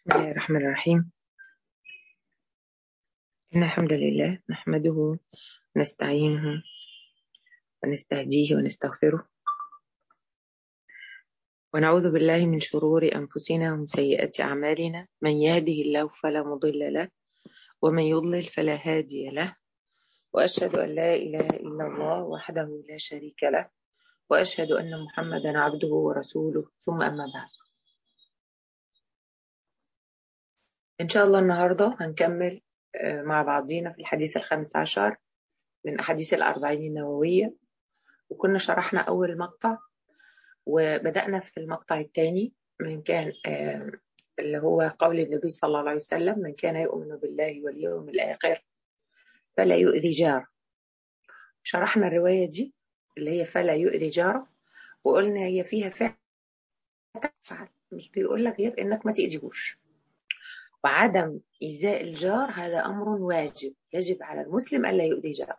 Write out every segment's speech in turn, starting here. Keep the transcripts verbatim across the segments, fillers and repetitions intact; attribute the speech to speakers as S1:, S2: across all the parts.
S1: بسم الله الرحمن الرحيم. إن الحمد لله نحمده ونستعينه ونستهديه ونستغفره ونعوذ بالله من شرور أنفسنا ومن سيئات أعمالنا. من يهده الله فلا مضل له ومن يضلل فلا هادي له، وأشهد أن لا إله إلا الله وحده لا شريك له، وأشهد أن محمدا عبده ورسوله، ثم أما بعد. إن شاء الله النهاردة هنكمل مع بعضينا في الحديث الخامس عشر من أحاديث الأربعين النووية، وكنا شرحنا أول مقطع وبدأنا في المقطع الثاني من كان آه اللي هو قول النبي صلى الله عليه وسلم: من كان يؤمن بالله واليوم الآخر فلا يؤذي جاره. شرحنا الرواية دي اللي هي فلا يؤذي جاره، وقلنا هي فيها فعل تفعل، مش بيقول لك غير انك ما تأذيهوش. وعدم إيذاء الجار هذا أمر واجب، يجب على المسلم ألا يؤذي جاره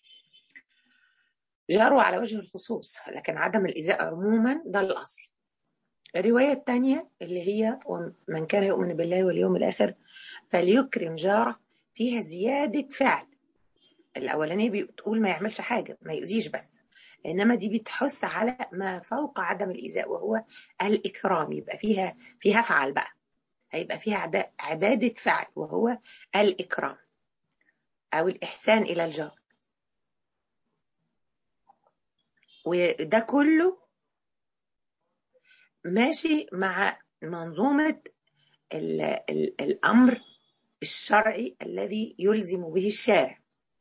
S1: جاره على وجه الخصوص، لكن عدم الإيذاء عموما ده الأصل. الرواية الثانية اللي هي من كان يؤمن بالله واليوم الآخر فليكرم جاره فيها زيادة فعل. الأولانية بتقول ما يعملش حاجة، ما يؤذيش بس، إنما دي بتحث على ما فوق عدم الإيذاء وهو الإكرام. يبقى فيها فيها فعل بقى، هيبقى فيها عبادة فعل وهو الإكرام أو الإحسان إلى الجار. وده كله ماشي مع منظومة ال ال الأمر الشرعي الذي يلزم به الشارع.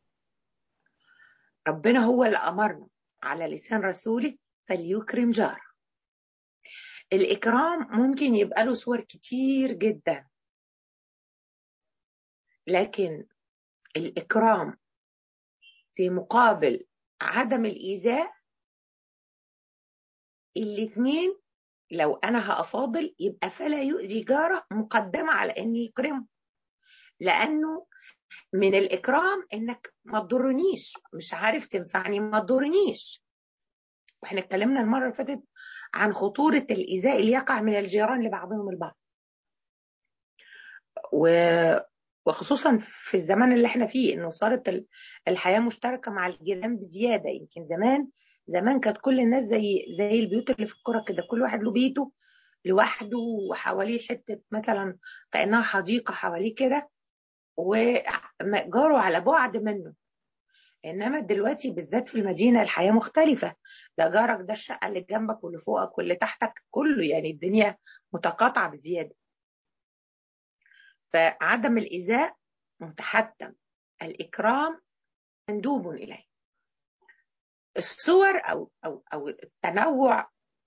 S1: ربنا هو اللي أمرنا على لسان رسوله فليكرم جاره. الإكرام ممكن يبقى له صور كتير جدا، لكن الإكرام في مقابل عدم الإيذاء، الاثنين لو أنا هأفاضل يبقى فلا يؤذي جاره مقدمة على أن يكرمه، لأنه من الإكرام إنك ما تضرنيش، مش عارف تنفعني ما تضرنيش. واحنا اتكلمنا المرة اللي فاتت عن خطورة الإيذاء اللي يقع من الجيران لبعضهم البعض، وخصوصا في الزمان اللي احنا فيه انه صارت الحياة مشتركة مع الجيران بزيادة. يمكن زمان زمان كانت كل الناس زي زي البيوت اللي في القرى كده، كل واحد له بيته لوحده وحواليه حتة مثلا كأنها حديقة حواليه كده، وجاره على بعد منه. انما دلوقتي بالذات في المدينة الحياة مختلفة، ده جارك ده الشقة اللي جنبك واللي فوقك واللي تحتك كله، يعني الدنيا متقاطعة بزيادة. فعدم الإيذاء متحتم، الإكرام مندوب إليه. الصور أو أو أو التنوع،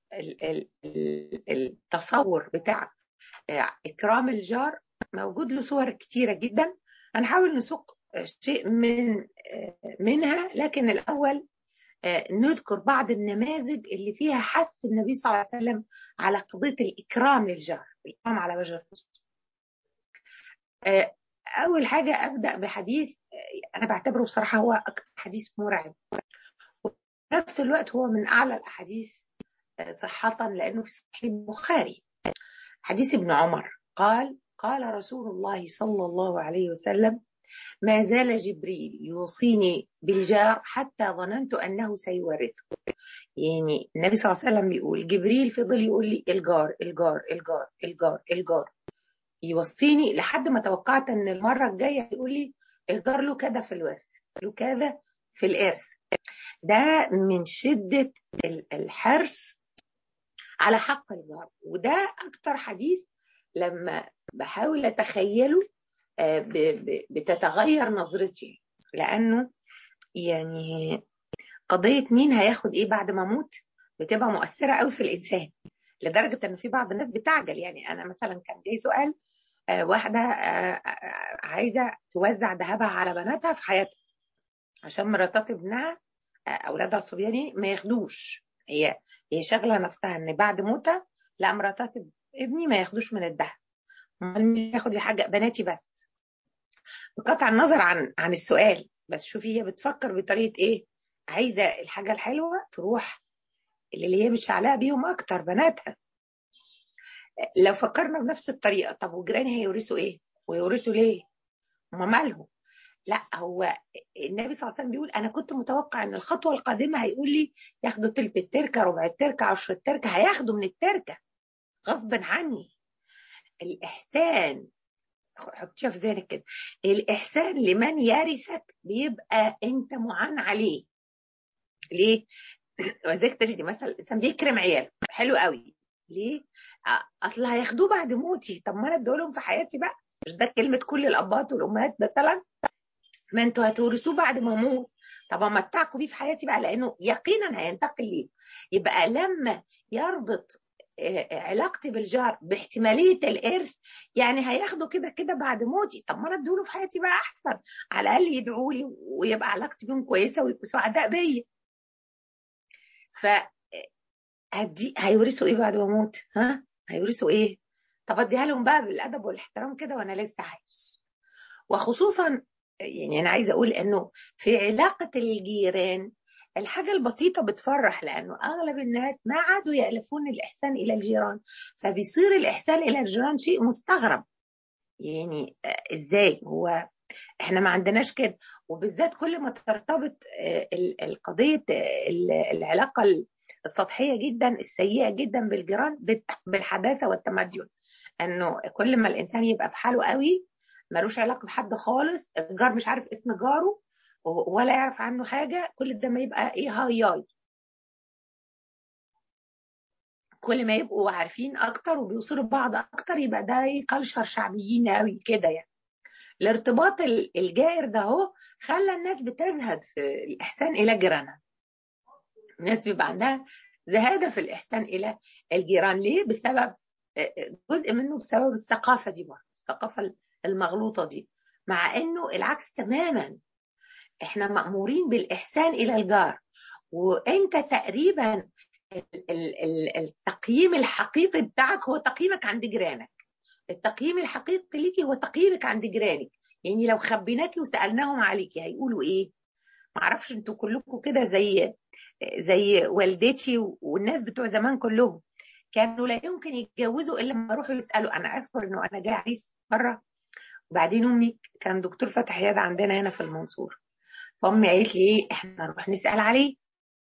S1: التصور بتاع إكرام الجار موجود له صور كتيرة جدا. هنحاول نسوق شيء من منها، لكن الأول نذكر بعض النماذج اللي فيها حث النبي صلى الله عليه وسلم على قضية الإكرام للجار، الإكرام على وجه الخصوص. أول حاجة أبدأ بحديث أنا بعتبره بصراحة هو أكثر حديث مرعب، وفي نفس الوقت هو من أعلى الأحاديث صحة لأنه في صحيح البخاري. حديث ابن عمر قال: قال رسول الله صلى الله عليه وسلم: ما زال جبريل يوصيني بالجار حتى ظننت أنه سيورثه. يعني النبي صلى الله عليه وسلم بيقول جبريل فضل يقول لي الجار الجار الجار الجار الجار، يوصيني لحد ما توقعت ان المرة الجاية يقول لي الجار له كذا في الورث، له كذا في الإرث. ده من شدة الحرص على حق الجار، وده أكتر حديث لما بحاول أتخيله بتتغير نظرتي، لأنه يعني قضية مين هياخد إيه بعد ما أموت بتبقى مؤثرة قوي في الإنسان، لدرجة أن في بعض الناس بتعجل. يعني أنا مثلا كان جاي سؤال واحدة عايزة توزع ذهبها على بناتها في حياتها عشان مراتات ابنها أولادها الصبياني ما ياخدوش. هي هي شغلة نفسها إن بعد موتها لا، مراتات ابني ما ياخدوش من الذهب، مين ياخد لي حاجة؟ بناتي بس. بقطع النظر عن عن السؤال، بس شوفي هي بتفكر بطريقة إيه، عايزة الحاجة الحلوة تروح اللي هي مش عليها بيهم أكتر بناتها. لو فكرنا بنفس الطريقه، طب وجيراني هيورثوا ايه؟ ويورثوا ليه؟ هم مالهم؟ لا، هو النبي صلى الله عليه وسلم بيقول انا كنت متوقع ان الخطوه القادمه هيقول لي ياخدوا تلت التركه، ربع التركه، عشر التركه، هياخدوا من التركه غصب عني. الاحسان، حطيها في ذهنك كده، الاحسان لمن يرثك بيبقى انت معان عليه. ليه؟ وذلك تجدي مثلا الانسان بيكرم عياله حلو قوي. ليه؟ اصل هياخدوه بعد موتي، طب ما انا ادولهم في حياتي بقى. مش ده كلمه كل الابات والامهات مثلا؟ ما انتوا هتورثوه بعد ما اموت، طب امتعكم بيه في حياتي بقى، لانه يقينا هينتقل ليه. يبقى لما يربط علاقتي بالجار باحتماليه الارث، يعني هياخده كده كده بعد موتي، طب ما انا ادوله في حياتي بقى احسن، على الاقل يدعوا لي ويبقى علاقتي بيهم كويسه ويبقوا سعداء بيا. ف هدي هيورثوا ايه بعد ما اموت؟ ها، هيورثوا ايه؟ طب اديها لهم بقى بالادب والاحترام كده وانا لسه عايش. وخصوصا يعني انا عايزه اقول انه في علاقه الجيران الحاجه البسيطه بتفرح، لانه اغلب الناس ما عادوا يالفون الاحسان الى الجيران، فبيصير الاحسان الى الجيران شيء مستغرب. يعني آه، ازاي هو احنا ما عندناش كده؟ وبالذات كل ما ترتبط آه، ال- القضيه آه، ال- العلاقه السطحيه جدا السيئه جدا بالجيران بت- بالحداثه والتمدن، انه كل ما الانسان يبقى في حاله قوي ملوش علاقه بحد خالص، الجار مش عارف اسم جاره و- ولا يعرف عنه حاجه، كل ده ما يبقى ايه، هاي هاي. كل ما يبقوا عارفين اكتر وبيوصلوا ببعض اكتر، يبقى ده ايه، كلشر شعبيين قوي كده يعني. الارتباط ال- الجائر ده هو خلى الناس بتزهد في الاحسان الى جيرانها. الناس بيبقى عندها زهاده في الاحسان الى الجيران. ليه؟ بسبب جزء منه بسبب الثقافه دي برضه، الثقافه المغلوطه دي، مع انه العكس تماما. احنا مأمورين بالإحسان إلى الجار، وانت تقريبا ال- ال- ال- التقييم الحقيقي بتاعك هو تقييمك عند جيرانك. التقييم الحقيقي ليكي هو تقييمك عند جيرانك. يعني لو خبيناكي وسألناهم عليكي هيقولوا ايه؟ معرفش انتوا كلكم كده زي زي والدتي والناس بتوع زمان كلهم، كانوا لا يمكن يتجوزوا الا لما يروحوا يسالوا. انا اذكر انه انا جاي عريس مره، وبعدين امي كان دكتور فتح عياده عندنا هنا في المنصوره، فامي قالت لي ايه، احنا نروح نسال عليه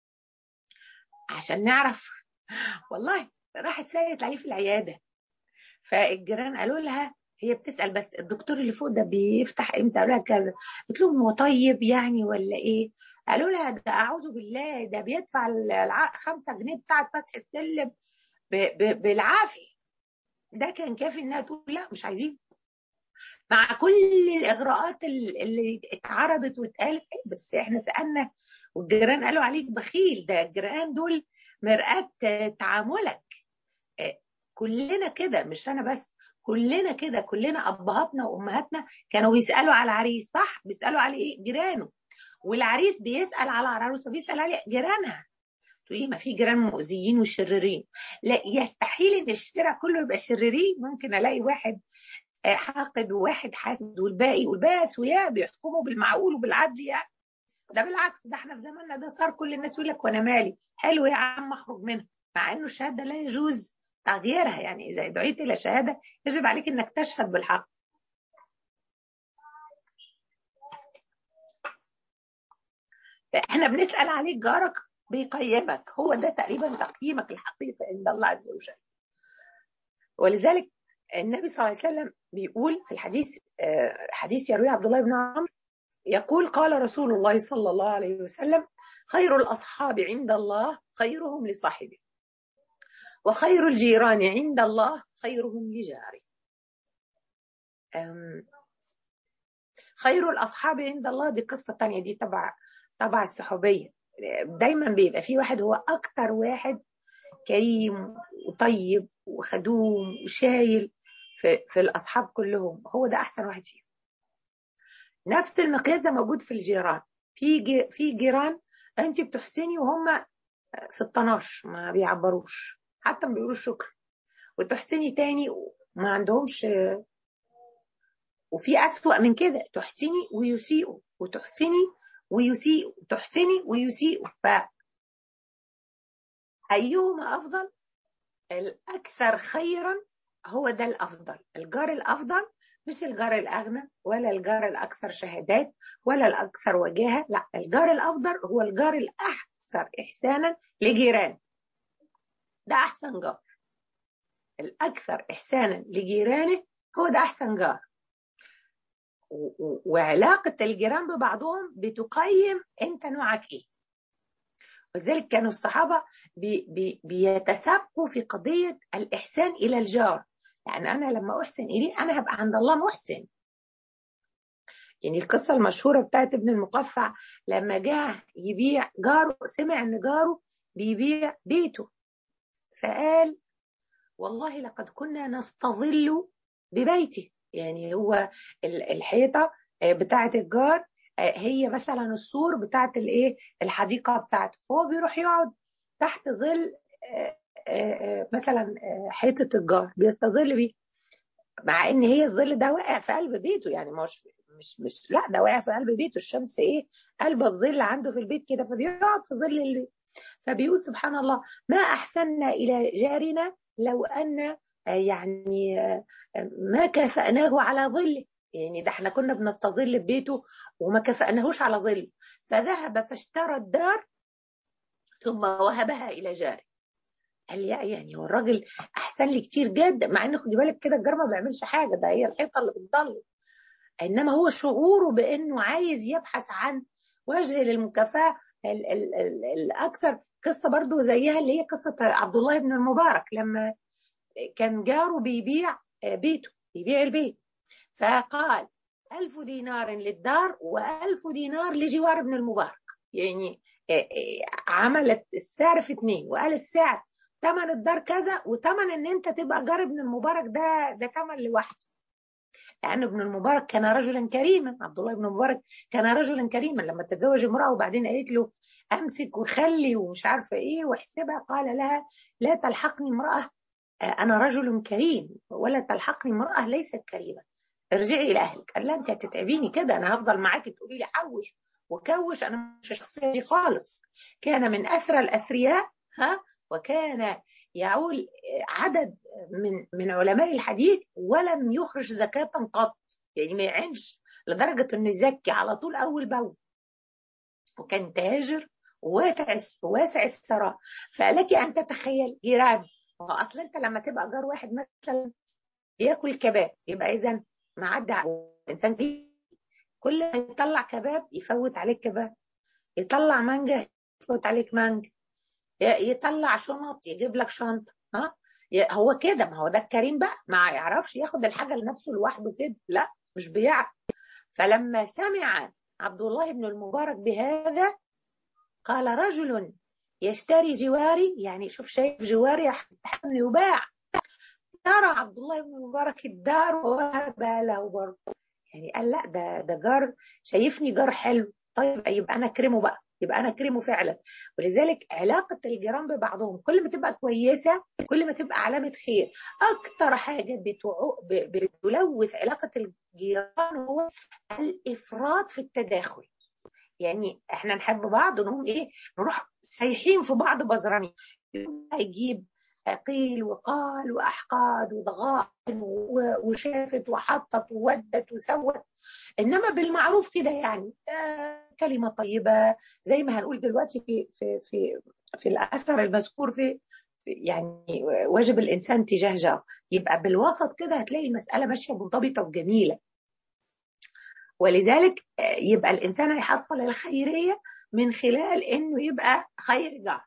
S1: عشان نعرف. والله راحت سالت عليه في العياده، فالجيران قالوا لها هي بتسال بس الدكتور اللي فوق ده بيفتح امتى؟ قالوا لها كذا. قلت لهم هو طيب يعني ولا ايه؟ قالوا لها ده اعوذ بالله، ده بيدفع الع- خمسة جنيه بتاعت فتح السلم ب- ب- بالعافيه. ده كان كافي انها تقول لا مش عايزين، مع كل الاغراءات ال- اللي اتعرضت واتقالت. إيه بس احنا سالنا والجيران قالوا عليك بخيل، ده الجيران دول مرآة تعاملك. آه، كلنا كده، مش انا بس، كلنا كده، كلنا ابهاتنا وامهاتنا كانوا بيسالوا على العريس، صح؟ بيسالوا على ايه؟ جيرانه. والعريس بيسال على العروسه، بيسال على جيرانها. تقولي ما في جيران مؤذيين وشريرين؟ لا، يستحيل ان الشارع كله يبقى شريرين. ممكن الاقي واحد آه، حاقد وواحد حاسد، والباقي والباقي اسوياء بيحكموا بالمعقول وبالعدل يعني. ده بالعكس، ده احنا في زماننا ده صار كل الناس يقول لك وانا مالي، حلو يا عم اخرج منها، مع انه الشهاده لا يجوز تغييرها. يعني اذا دعيت الى شهاده يجب عليك انك تشهد بالحق. احنا بنسال عليك جارك بيقيمك، هو ده تقريبا تقييمك الحقيقي عند الله عز وجل. ولذلك النبي صلى الله عليه وسلم بيقول في الحديث، آه، حديث يرويه عبد الله بن عمرو، يقول قال رسول الله صلى الله عليه وسلم خير الأصحاب عند الله خيرهم لصاحبه، وخير الجيران عند الله خيرهم لجاره. أم، خير الأصحاب عند الله دي قصة تانية، دي تبع تبع الصحوبية. دايما بيبقى في واحد هو أكتر واحد كريم وطيب وخدوم وشايل في, في الأصحاب كلهم، هو ده أحسن واحد فيهم. نفس المقياس ده موجود في الجيران. في جي في جيران انت بتحسني وهم في الطناش ما بيعبروش، حتى ما بيقولوش شكرا. وتحسني تاني وما عندهمش. وفي أسوأ من كده، تحسني ويسيئوا، وتحسني ويسيئوا، تحسني ويسيئوا. فأيهما أفضل؟ الأكثر خيرا هو ده الافضل. الجار الافضل مش الجار الاغنى ولا الجار الاكثر شهادات ولا الاكثر وجاهه، لا، الجار الافضل هو الجار الاكثر احسانا لجيرانه. ده احسن جار. الاكثر احسانا لجيرانه هو ده احسن جار. وعلاقه الجيران ببعضهم بتقيم انت نوعك ايه. ولذلك كانوا الصحابه بي بي بيتسابقوا في قضيه الاحسان الى الجار. يعني انا لما احسن اليه انا هبقى عند الله محسن. يعني القصه المشهوره بتاعت ابن المقفع لما جاء يبيع جاره، سمع ان جاره بيبيع بيته، فقال والله لقد كنا نستظل ببيته. يعني هو الحيطه بتاعه الجار هي مثلا السور بتاعه الايه الحديقه بتاعته، فهو بيروح يقعد تحت ظل مثلا حيطه الجار بيستظل بيه، مع ان هي الظل ده واقع في قلب بيته. يعني مش مش مش لا، ده واقع في قلب بيته، الشمس ايه قلب الظل عنده في البيت كده، فبيقعد في ظل البيت. فبيقول سبحان الله ما احسننا الى جارنا لو ان يعني ما كافأناه على ظله. يعني ده احنا كنا بنستظل ببيته وما كافأناهوش على ظله، فذهب فاشترى الدار ثم وهبها الى جاره. قال لي يعني هو الراجل احسن لي كتير جدا، مع ان خدي بالك كده الجار ما بيعملش حاجه، ده هي الحيطه اللي بتضل، انما هو شعوره بانه عايز يبحث عن وجه للمكافاه ال ال ال الاكثر. قصه برضو زيها اللي هي قصه عبد الله بن المبارك لما كان جاره بيبيع بيته، بيبيع البيت، فقال ألف دينار للدار وألف دينار لجوار ابن المبارك. يعني عملت السعر في اتنين، وقال السعر ثمن الدار كذا وثمن ان انت تبقى جار ابن المبارك ده ده ثمن لوحده. لأن ابن المبارك كان رجلا كريما، عبد الله بن المبارك كان رجلا كريما. لما تزوج امرأة وبعدين قالت له أمسك وخلي ومش عارفة إيه واحسبها، قال لها لا تلحقني امرأة أنا رجل كريم، ولا تلحقني امرأة ليست كريمة، ارجعي إلى أهلك. قال لا أنت هتتعبيني كده، أنا هفضل معاكي تقولي لي حوش وكوش، أنا مش الشخصية دي خالص. كان من أثرى الأثرياء، ها، وكان يعول عدد من من علماء الحديث ولم يخرج زكاة قط. يعني ما يعينش لدرجة انه يزكي على طول اول باول، وكان تاجر واسع واسع الثراء. فلك ان تتخيل جيران، اصلا انت لما تبقى جار واحد مثلا بياكل كباب، يبقى اذا معدي انسان كل ما يطلع كباب يفوت عليك كباب، يطلع مانجا يفوت عليك مانجا، يطلع شنط يجيب لك شنطه. ها، هو كده، ما هو ده الكريم بقى، ما يعرفش ياخد الحاجه لنفسه لوحده كده، لا مش بيعرف. فلما سمع عبد الله بن المبارك بهذا قال رجل يشتري جواري، يعني شوف شايف جواري حتى يباع، ترى عبد الله بن المبارك الدار ووهب له برضه. يعني قال لا، ده ده جار شايفني جار حلو، طيب يبقى انا اكرمه بقى، يبقى انا اكرمه فعلا. ولذلك علاقه الجيران ببعضهم كل ما تبقى كويسه كل ما تبقى علامه خير. اكتر حاجه بتعو... بتلوث علاقه الجيران هو الافراط في التداخل. يعني احنا نحب بعض ونقوم ايه، نروح سايحين في بعض بزرانين، هيجيب قيل وقال واحقاد وضغائن وشافت وحطت وودت وسوت. انما بالمعروف كده، يعني آه كلمه طيبه زي ما هنقول دلوقتي في في في في الاثر المذكور في يعني واجب الانسان تجاه جاره، يبقى بالوسط كده هتلاقي المساله ماشيه منضبطه وجميله. ولذلك يبقى الانسان هيحصل الخيريه من خلال انه يبقى خير جار.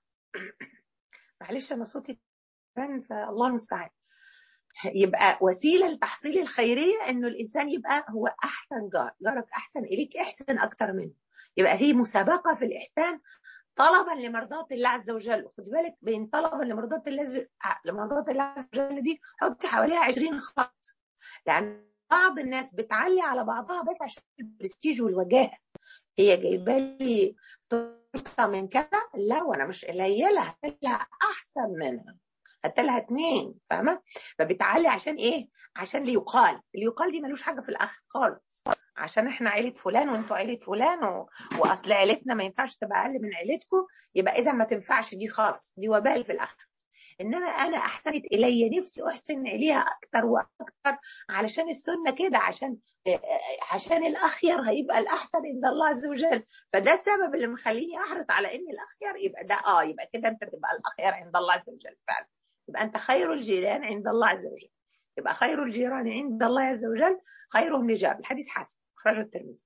S1: معلش انا صوتي كمان، فالله المستعان. يبقى وسيله لتحصيل الخيريه انه الانسان يبقى هو احسن جار، جارك احسن اليك احسن اكتر منه، يبقى في مسابقه في الاحسان طلبا لمرضات الله عز وجل. خد بالك بين طلبا لمرضات الله لمرضات الله عز وجل دي حط حواليها عشرين خط، لان بعض الناس بتعلي على بعضها بس عشان البرستيج والوجاهه. هي جايبه لي تورته من كذا، لا وانا مش قليله هتلاقيها احسن منها، هتلاقيها اتنين، فاهمه؟ فبتعلي عشان ايه؟ عشان ليقال، اللي دي ملوش حاجه في الاخر خالص، عشان احنا عيله فلان وانتوا عيله فلان و... واصل عيلتنا ما ينفعش تبقى اقل من عيلتكم، يبقى اذا ما تنفعش دي خالص، دي وبال في الاخر. انما انا احسنت الي نفسي احسن اليها اكتر واكتر، علشان السنه كده، عشان عشان الاخير هيبقى الاحسن عند الله عز وجل. فده السبب اللي مخليني احرص على ان الاخير يبقى ده. اه يبقى كده انت تبقى الاخير عند الله عز وجل فعلا. يبقى انت خير الجيران عند الله عز وجل. يبقى خير الجيران عند الله عز وجل خيرهم لجار. الحديث حسن اخرجه الترمذي.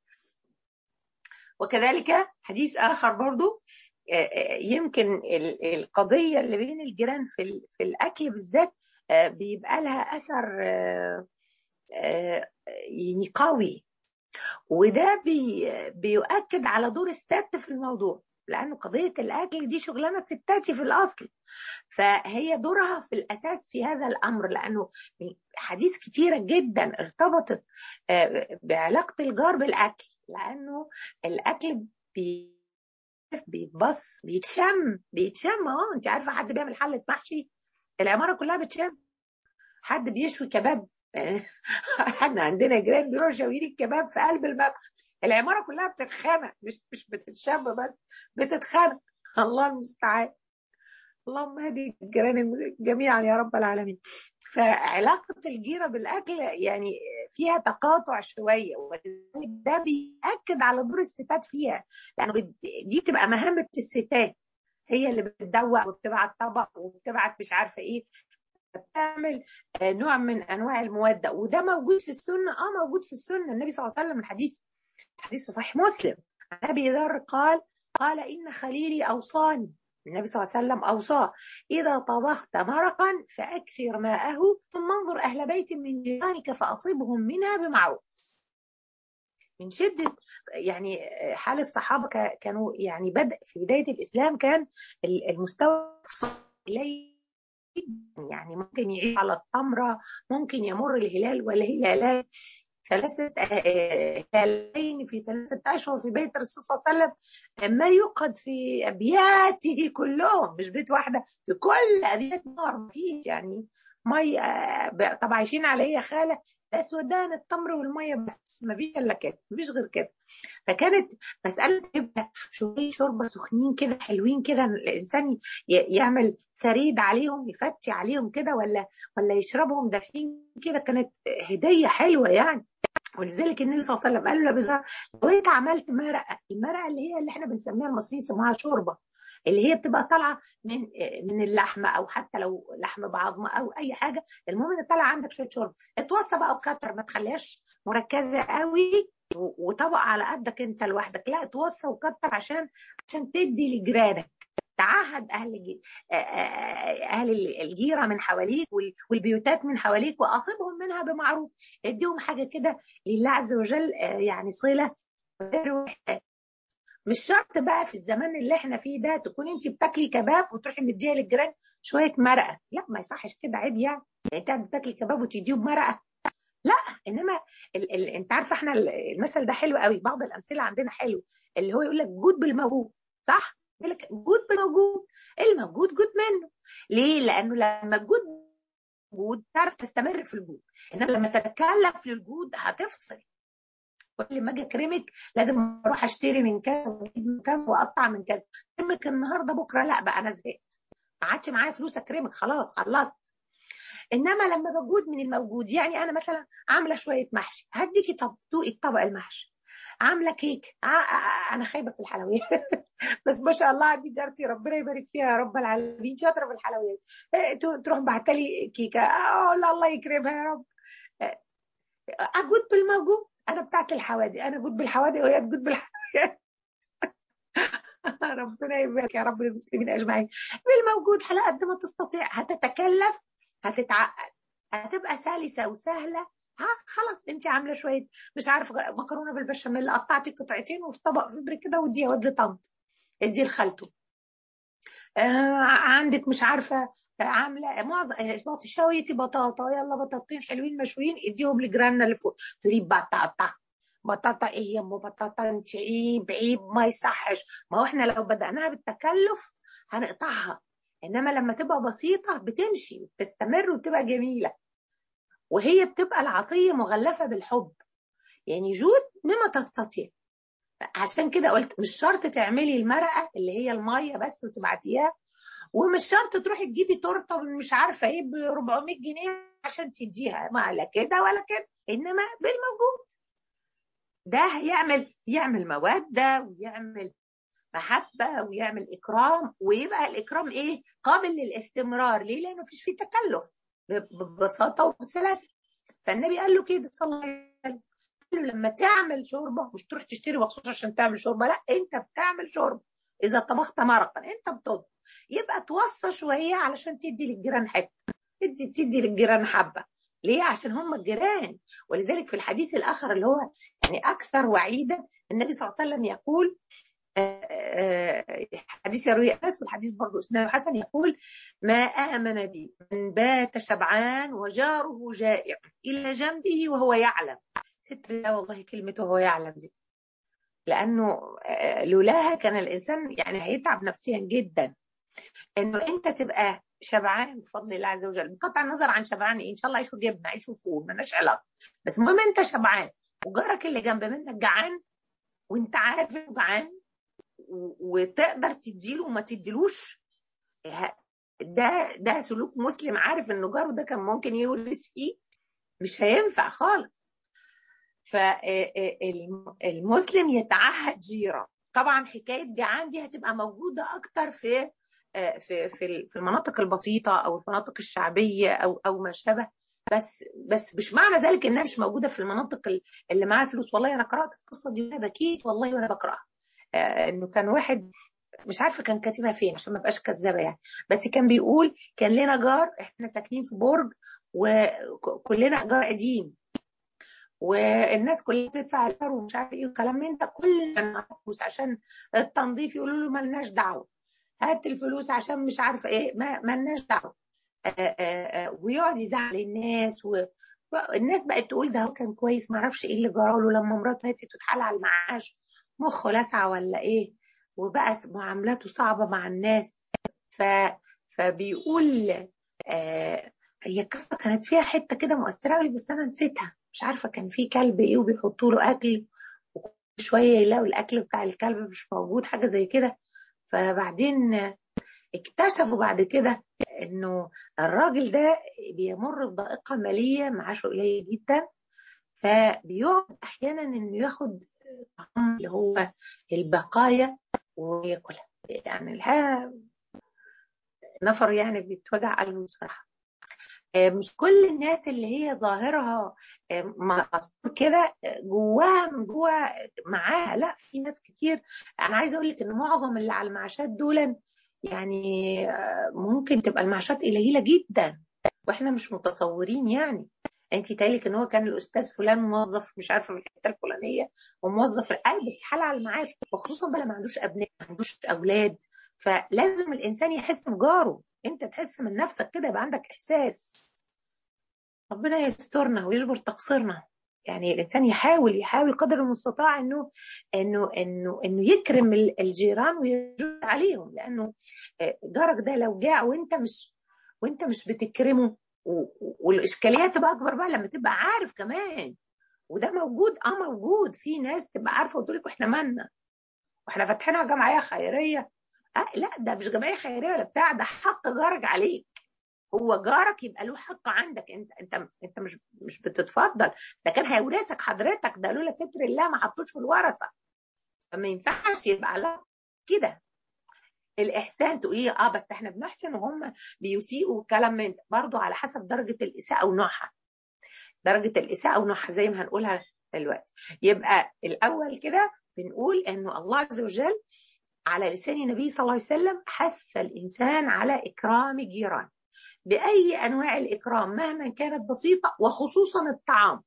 S1: وكذلك حديث آخر برضو، يمكن القضية اللي بين الجيران في في الأكل بالذات بيبقى لها أثر يعني قوي، وده بي بيؤكد على دور الست في الموضوع، لأن قضية الأكل دي شغلانة ستاتي في الأصل، فهي دورها في الأساس في هذا الأمر، لأنه حديث كتيرة جدا ارتبطت بعلاقة الجار بالأكل، لأنه الأكل بي بيتبص بيتشم بيتشم اه انت عارفه حد بيعمل حله محشي العماره كلها بتشم، حد بيشوي كباب احنا عندنا جيران بيروحوا شاويين الكباب في قلب المطبخ، العماره كلها بتتخانق، مش مش بتتشم بس بتتخانق. الله المستعان. اللهم هدي الجيران جميعا يا رب العالمين. فعلاقة الجيرة بالأكل يعني فيها تقاطع شوية، ولذلك ده بيأكد على دور الستات فيها، لأنه دي بتبقى مهمة الستات، هي اللي بتدوق وبتبعت طبق وبتبعت مش عارفة إيه، بتعمل نوع من أنواع المودة، وده موجود في السنة. آه موجود في السنة. النبي صلى الله عليه وسلم الحديث حديث صحيح مسلم عن أبي ذر قال قال إن خليلي أوصاني، النبي صلى الله عليه وسلم أوصاه: إذا طبخت مرقا فأكثر ماءه ثم انظر أهل بيت من جيرانك فأصبهم منها بمعروف. من شدة يعني حال الصحابة كانوا يعني بدء في بداية الإسلام كان المستوى قليل، يعني ممكن يعيش على التمرة، ممكن يمر الهلال والهلالات ثلاثة هلالين في ثلاثة أشهر في بيت الرسول صلى الله عليه وسلم، ما يوقد في أبياته كلهم، مش بيت واحدة، في كل أبيات نار مفيش يعني مي. طبعا عايشين على هي خالة الأسودان التمر والمية بس، مفيش إلا كده، مفيش غير كده. فكانت مسألة تبقى شوية شوربة سخنين كده حلوين كده، الإنسان يعمل سريد عليهم يفتي عليهم كده، ولا ولا يشربهم دافين كده، كانت هدية حلوة يعني. ولذلك النبي صلى الله عليه وسلم قال له بزار لو انت عملت مرقه، المرقه اللي هي اللي احنا بنسميها المصريين يسموها شوربه، اللي هي بتبقى طالعه من من اللحمه، او حتى لو لحم بعظمه او اي حاجه، المهم ان طالعه عندك شويه شوربه، اتوصى بقى وكتر، ما تخليهاش مركزه قوي وطبق على قدك انت لوحدك، لا اتوصى وكتر عشان عشان تدي لجيرانك. تعهد اهل اهل الجيره من حواليك والبيوتات من حواليك، واصبهم منها بمعروف، اديهم حاجه كده لله عز وجل، يعني صله. مش شرط بقى في الزمان اللي احنا فيه ده تكون انت بتاكلي كباب وتروحي مديها للجيران شويه مرقه، لا ما يصحش كده، عيب يعني انت بتاكلي كباب وتديه بمرقه، لا. انما ال ال انت عارفه احنا المثل ده حلو قوي، بعض الامثله عندنا حلو، اللي هو يقول لك جود بالموجود، صح؟ يقول لك جود بالموجود، الموجود جود منه. ليه؟ لانه لما الجود موجود تعرف تستمر في الجود، انما لما تتكلف للجود هتفصل. كل ما اجي اكرمك لازم اروح اشتري من كذا واجيب من كذا واقطع من كذا، اكرمك النهارده بكره لا بقى انا زهقت، ما عادش معايا فلوس اكرمك، خلاص خلصت. انما لما بجود من الموجود، يعني انا مثلا عامله شويه محشي هديكي، طب دوقي الطبق المحشي، عامله كيك، انا خايبه في الحلويات بس ما شاء الله دي جارتي ربنا يبارك فيها يا رب العالمين شاطره في الحلويات، تروح بعتلي كيكه، اه لا الله يكرمها يا رب. اجود بالموجود، انا بتاعت الحوادق، انا اجود بالحوادق وهي تجود بالحوادق ربنا يبارك يا رب المسلمين اجمعين. بالموجود على قد ما تستطيع، هتتكلف هتتعقد، هتبقى سلسه وسهله. ها خلاص انت عامله شويه مش عارفه مكرونه بالبشاميل، قطعتي قطعتين وفي طبق فبر كده وديها ودي طنط، ادي لخالته. آه عندك مش عارفه عامله معظم بطاطا شويتي بطاطا، يلا بطاطين حلوين مشويين اديهم لجيراننا اللي فوق، تريد بطاطا بطاطا ايه يا ام بطاطا انت عيب عيب ما يصحش. ما هو احنا لو بدأناها بالتكلف هنقطعها، انما لما تبقى بسيطه بتمشي وبتستمر وبتبقى جميله، وهي بتبقى العطيه مغلفه بالحب، يعني جود مما تستطيع. عشان كده قلت مش شرط تعملي المرقه اللي هي الميه بس وتبعتيها ومش شرط تروحي تجيبي تورته مش عارفه ايه ب أربعمية جنيه عشان تديها، ما لا كده ولا كده، انما بالموجود. ده هيعمل يعمل موده ويعمل محبه ويعمل اكرام، ويبقى الاكرام ايه؟ قابل للاستمرار. ليه؟ لانه مفيش فيه تكلف، ببساطه وبسلاسه. فالنبي قال له كده صلى الله عليه وسلم، قال له لما تعمل شوربه مش تروح تشتري مخصوص عشان تعمل شوربه، لا انت بتعمل شوربه. اذا طبخت مرقا انت بتطبخ، يبقى توصى شويه علشان تدي للجيران حته، تدي تدي للجيران حبه. ليه؟ عشان هم الجيران. ولذلك في الحديث الاخر اللي هو يعني اكثر وعيدا، النبي صلى الله عليه وسلم يقول، حديث يروي انس والحديث برضه اسناده حسن، يقول: ما امن بي من بات شبعان وجاره جائع الى جنبه وهو يعلم. ستر الله والله كلمه وهو يعلم دي، لانه لولاها كان الانسان يعني هيتعب نفسيا جدا. انه انت تبقى شبعان بفضل الله عز وجل، بقطع النظر عن شبعان ايه، ان شاء الله عيشوا جبنه عيشوا فول مالناش علاقه، بس المهم انت شبعان وجارك اللي جنب منك جعان، وانت عارف انه جعان وتقدر تديله وما تديلوش، ده ده سلوك مسلم عارف انه جاره ده كان ممكن يورث فيه، مش هينفع خالص. فالمسلم يتعهد جيرة. طبعا حكايه جعان دي هتبقى موجوده اكتر في في في المناطق البسيطه او المناطق الشعبيه او او ما شابه، بس بس مش معنى ذلك انها مش موجوده في المناطق اللي معاها فلوس. والله انا قرات القصه دي وانا بكيت والله وانا بقراها، انه كان واحد مش عارفه كان كاتبها فين عشان ما ابقاش كذابه يعني، بس كان بيقول كان لنا جار، احنا ساكنين في برج وكلنا ايجار قديم، والناس كلها بتدفع ايجار ومش عارف ايه والكلام من ده، كلنا فلوس عشان التنظيف يقولوا له مالناش دعوه، هات الفلوس عشان مش عارفه ايه ما مالناش دعوه، ويقعد يزعل الناس و... الناس بقت تقول ده هو كان كويس، ما اعرفش ايه اللي جراله لما مراته هاتت واتحال على المعاش، مخه لسعه ولا ايه، وبقت معاملاته صعبه مع الناس. ف... فبيقول آه هي القصه كانت فيها حته كده مؤثره قوي بس انا نسيتها، مش عارفه كان في كلب ايه وبيحطوا له اكل وكل شويه يلاقوا الاكل بتاع الكلب مش موجود حاجه زي كده. فبعدين اكتشفوا بعد كده انه الراجل ده بيمر بضائقه ماليه، معاشه قليل جدا، فبيقعد احيانا انه ياخد طعام اللي هو البقايا وياكلها. يعني الحقيقه نفر يعني بيتوجع قلبه بصراحه. مش كل الناس اللي هي ظاهرها مقصور كده جواها من جوا معاها، لا في ناس كتير. انا عايزه اقول لك ان معظم اللي على المعاشات دول يعني ممكن تبقى المعاشات قليله جدا واحنا مش متصورين. يعني انت تالك ان هو كان الاستاذ فلان موظف مش عارفه في الحته الفلانيه وموظف في القلب الحاله على المعاش، وخصوصا بقى ما عندوش ابناء ما عندوش اولاد، فلازم الانسان يحس بجاره، انت تحس من نفسك كده يبقى عندك احساس. ربنا يسترنا ويجبر تقصيرنا. يعني الانسان يحاول يحاول قدر المستطاع انه انه انه انه يكرم الجيران ويجود عليهم، لانه جارك ده لو جاع وانت مش وانت مش بتكرمه، والاشكاليه تبقى اكبر بقى لما تبقى عارف كمان. وده موجود، اه موجود في ناس تبقى عارفه وتقول لك احنا مالنا واحنا فاتحينها جمعيه خيريه. آه لا ده مش جمعيه خيريه ولا بتاع، ده حق جارك عليك. هو جارك يبقى له حق عندك، انت انت انت مش مش بتتفضل، ده كان هيورثك حضرتك، ده لولا ستر الله ما حطوش في الورثه. فما ينفعش يبقى لا كده. الاحسان تقولي اه بس احنا بنحسن وهم بيسيئوا والكلام من ده، برضه على حسب درجه الاساءه ونوعها، درجه الاساءه ونوعها زي ما هنقولها دلوقتي. يبقى الاول كده بنقول انه الله عز وجل على لسان النبي صلى الله عليه وسلم حث الانسان على اكرام جيرانه بأي أنواع الإكرام مهما كانت بسيطة، وخصوصا الطعام،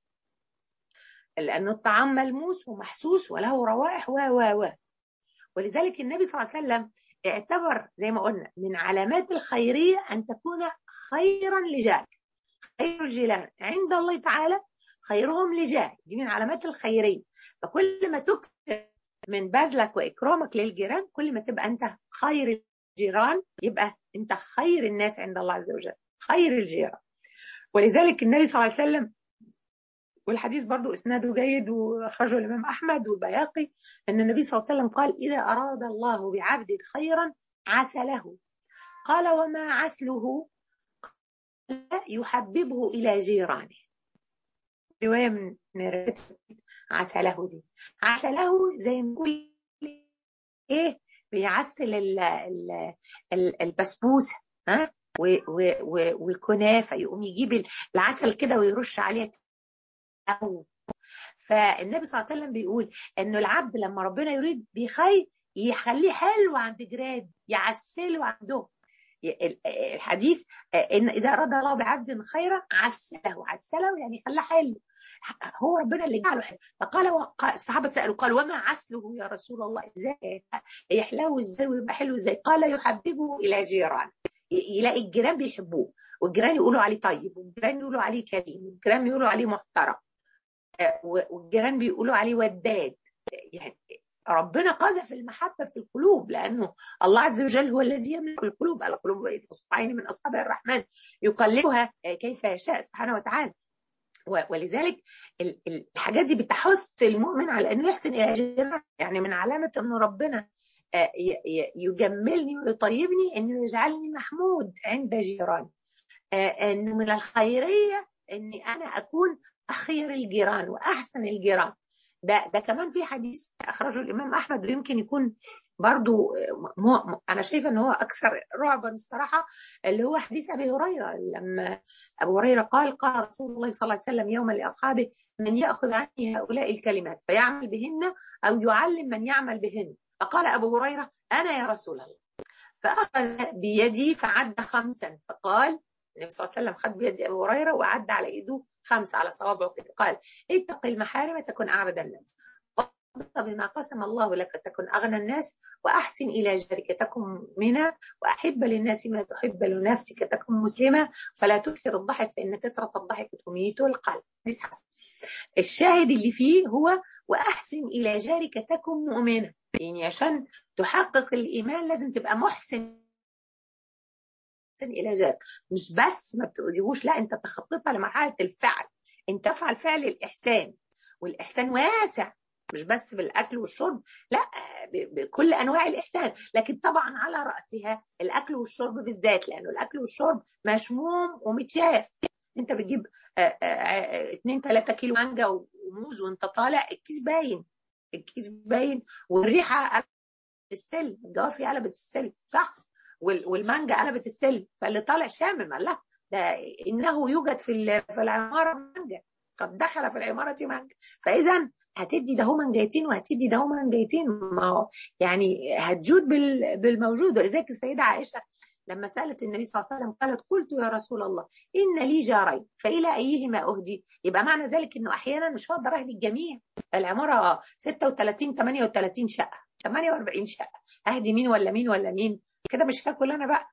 S1: لأن الطعام ملموس ومحسوس وله روائح و و و ولذلك النبي صلى الله عليه وسلم اعتبر زي ما قلنا من علامات الخيرية أن تكون خيرا لجارك. خير الجيران عند الله تعالى خيرهم لجار، دي من علامات الخيرية. فكل ما تكثر من بذلك وإكرامك للجيران كل ما تبقى أنت خير الجيران، يبقى أنت خير الناس عند الله عز وجل، خير الجيران. ولذلك النبي صلى الله عليه وسلم، والحديث برضو اسناده جيد واخرجه الامام احمد والبياقي، ان النبي صلى الله عليه وسلم قال: اذا اراد الله بعبد خيرا عسله قال وما عسله؟ يحببه إلى جيرانه. رواية من رواية عسله دي. عسله زي ما نقول ايه، بيعسل ال- ال- ال- البسبوسة، ها، و- و- و- والكنافة، يقوم يجيب العسل كده ويرش عليها. أو فالنبي صلى الله عليه وسلم بيقول انه العبد لما ربنا يريد بخير يخليه حلو عند جيران، يعسله عندهم. الحديث ان اذا اراد الله بعبد خيرا عسله، عسله يعني خلاه حلو. هو ربنا اللي جعله حلو. فقال وق- الصحابه سالوا قال وما عسله يا رسول الله؟ ازاي يحلو ازاي ويبقى حلو ازاي؟ قال يحببه الى جيران، ي- يلاقي الجيران بيحبوه، والجيران يقولوا عليه طيب، والجيران يقولوا عليه كريم، والجيران يقولوا عليه محترم، آه، والجيران بيقولوا عليه وداد. يعني ربنا قذف المحبة في القلوب، لأنه الله عز وجل هو الذي يملك القلوب، القلوب بين إصبعين من أصابع الرحمن يقلبها كيف يشاء سبحانه وتعالى. ولذلك الحاجات دي بتحث المؤمن على أنه يحسن إلى جيرانه. يعني من علامة أنه ربنا يجملني ويطيبني أنه يجعلني محمود عند جيراني، أنه من الخيرية أني أنا أكون أخير الجيران وأحسن الجيران. ده ده كمان في حديث أخرجه الإمام أحمد، ويمكن يكون برضو مو أنا شايفة أنه هو أكثر رعبا الصراحة، اللي هو حديث أبي هريرة. لما أبو هريرة قال قال رسول الله صلى الله عليه وسلم يوما لأصحابه من يأخذ عني هؤلاء الكلمات فيعمل بهن أو يعلم من يعمل بهن؟ فقال أبو هريرة أنا يا رسول الله. فأخذ بيدي فعد خمسا، فقال النبي صلى الله عليه وسلم خد بيد أبي هريرة وعد على إيده خمسة على صوابعه كده، قال اتق المحارم تكن أعبد الناس، وارض بما قسم الله لك تكن أغنى الناس، وأحسن إلى جارك تكن مؤمنا، وأحب للناس ما تحب لنفسك تكن مسلمة، فلا تكثر الضحك فإن كثرة الضحك تميت القلب. الشاهد اللي فيه هو وأحسن إلى جارك تكن مؤمنا، يعني عشان تحقق الإيمان لازم تبقى محسن الى جار، مش بس ما بتؤذيهوش، لا انت تخطيتها لمرحله الفعل، انت تفعل فعل الاحسان، والاحسان واسع، مش بس بالاكل والشرب، لا، بكل انواع الاحسان، لكن طبعا على راسها الاكل والشرب بالذات، لانه الاكل والشرب مشموم ومتشاف. انت بتجيب اتنين تلاتة كيلو مانجا وموز وانت طالع الكيس باين، الكيس باين، والريحه قلبت السلم، الجوافي قلبت السلم، صح؟ والمانجا قلبت السلم، فاللي طالع شامم قال لا ده انه يوجد في في العماره مانجا، قد دخل في العماره مانجا. فاذا هتدي ده مانجايتين وهتدي ده مانجايتين، ما هو يعني هتجود بالموجود. ولذلك السيده عائشه لما سالت النبي صلى الله عليه وسلم قالت قلت يا رسول الله ان لي جارين فالى ايهما اهدي؟ يبقى معنى ذلك انه احيانا مش هقدر اهدي الجميع، العماره ستة وثلاثين ثمانية وثلاثين شقه، ثمانية وأربعين شقه، اهدي مين ولا مين ولا مين؟ كده مش هاكل انا بقى.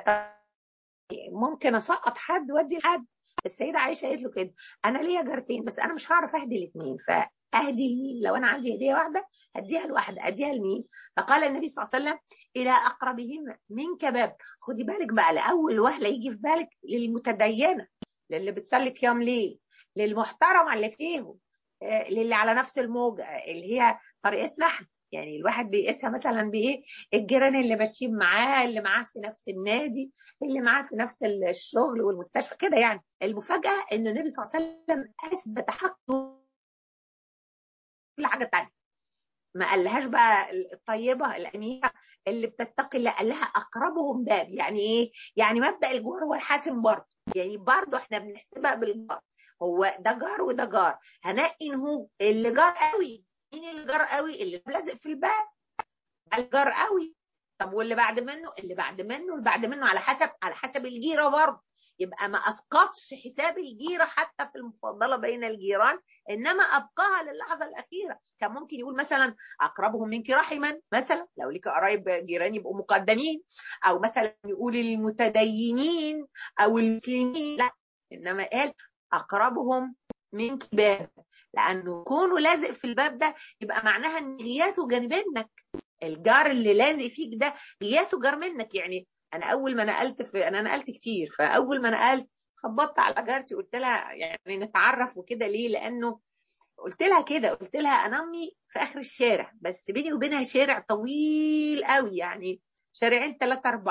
S1: ممكن اسقط حد وادي حد. السيده عائشه قالت له كده انا ليا جارتين بس انا مش هعرف اهدي الاثنين، فاهدي لمين؟ لو انا عندي هديه واحده هديها لواحده، اديها لمين؟ فقال النبي صلى الله عليه وسلم الى اقربهم منك باب. خدي بالك بقى، لاول وهله يجي في بالك للمتدينه، للي بتصلي قيام ليل، للمحترمه اللي فيهم، للي على نفس الموجه اللي هي طريقتنا احنا. يعني الواحد بيقيسها مثلا بايه؟ الجيران اللي ماشيين معاه، اللي معاه في نفس النادي، اللي معاه في نفس الشغل والمستشفى كده. يعني المفاجاه ان النبي صلى الله عليه وسلم اثبت حقه كل حاجه ثانيه، ما قالهاش بقى الطيبه الاميره اللي بتتقي الله، قال لها اقربهم باب. يعني ايه؟ يعني مبدا الجوار هو الحاسم برضه، يعني برضه احنا بنحسبها بالجار، هو ده جار وده جار، هنقي هو اللي جار قوي. مين اللي جار قوي؟ اللي لازق في الباب، ده الجار قوي. طب واللي بعد منه؟ اللي بعد منه اللي بعد منه، على حسب على حسب الجيره برضه. يبقى ما اسقطش حساب الجيره حتى في المفاضله بين الجيران، انما ابقاها للحظه الاخيره. كان ممكن يقول مثلا اقربهم منك رحما، مثلا لو ليك قرايب جيران يبقوا مقدمين، او مثلا يقول المتدينين او المسلمين، لا، انما قال اقربهم منك باب، لانه كونه لازق في الباب ده يبقى معناها ان غياثه جانب منك، الجار اللي لازق فيك ده غياثه جار منك. يعني انا اول ما نقلت في انا نقلت كتير، فاول ما نقلت خبطت على جارتي قلت لها يعني نتعرف وكده، ليه؟ لانه قلت لها كده، قلت لها انا امي في اخر الشارع، بس بيني وبينها شارع طويل قوي، يعني شارعين ثلاثة أربعة،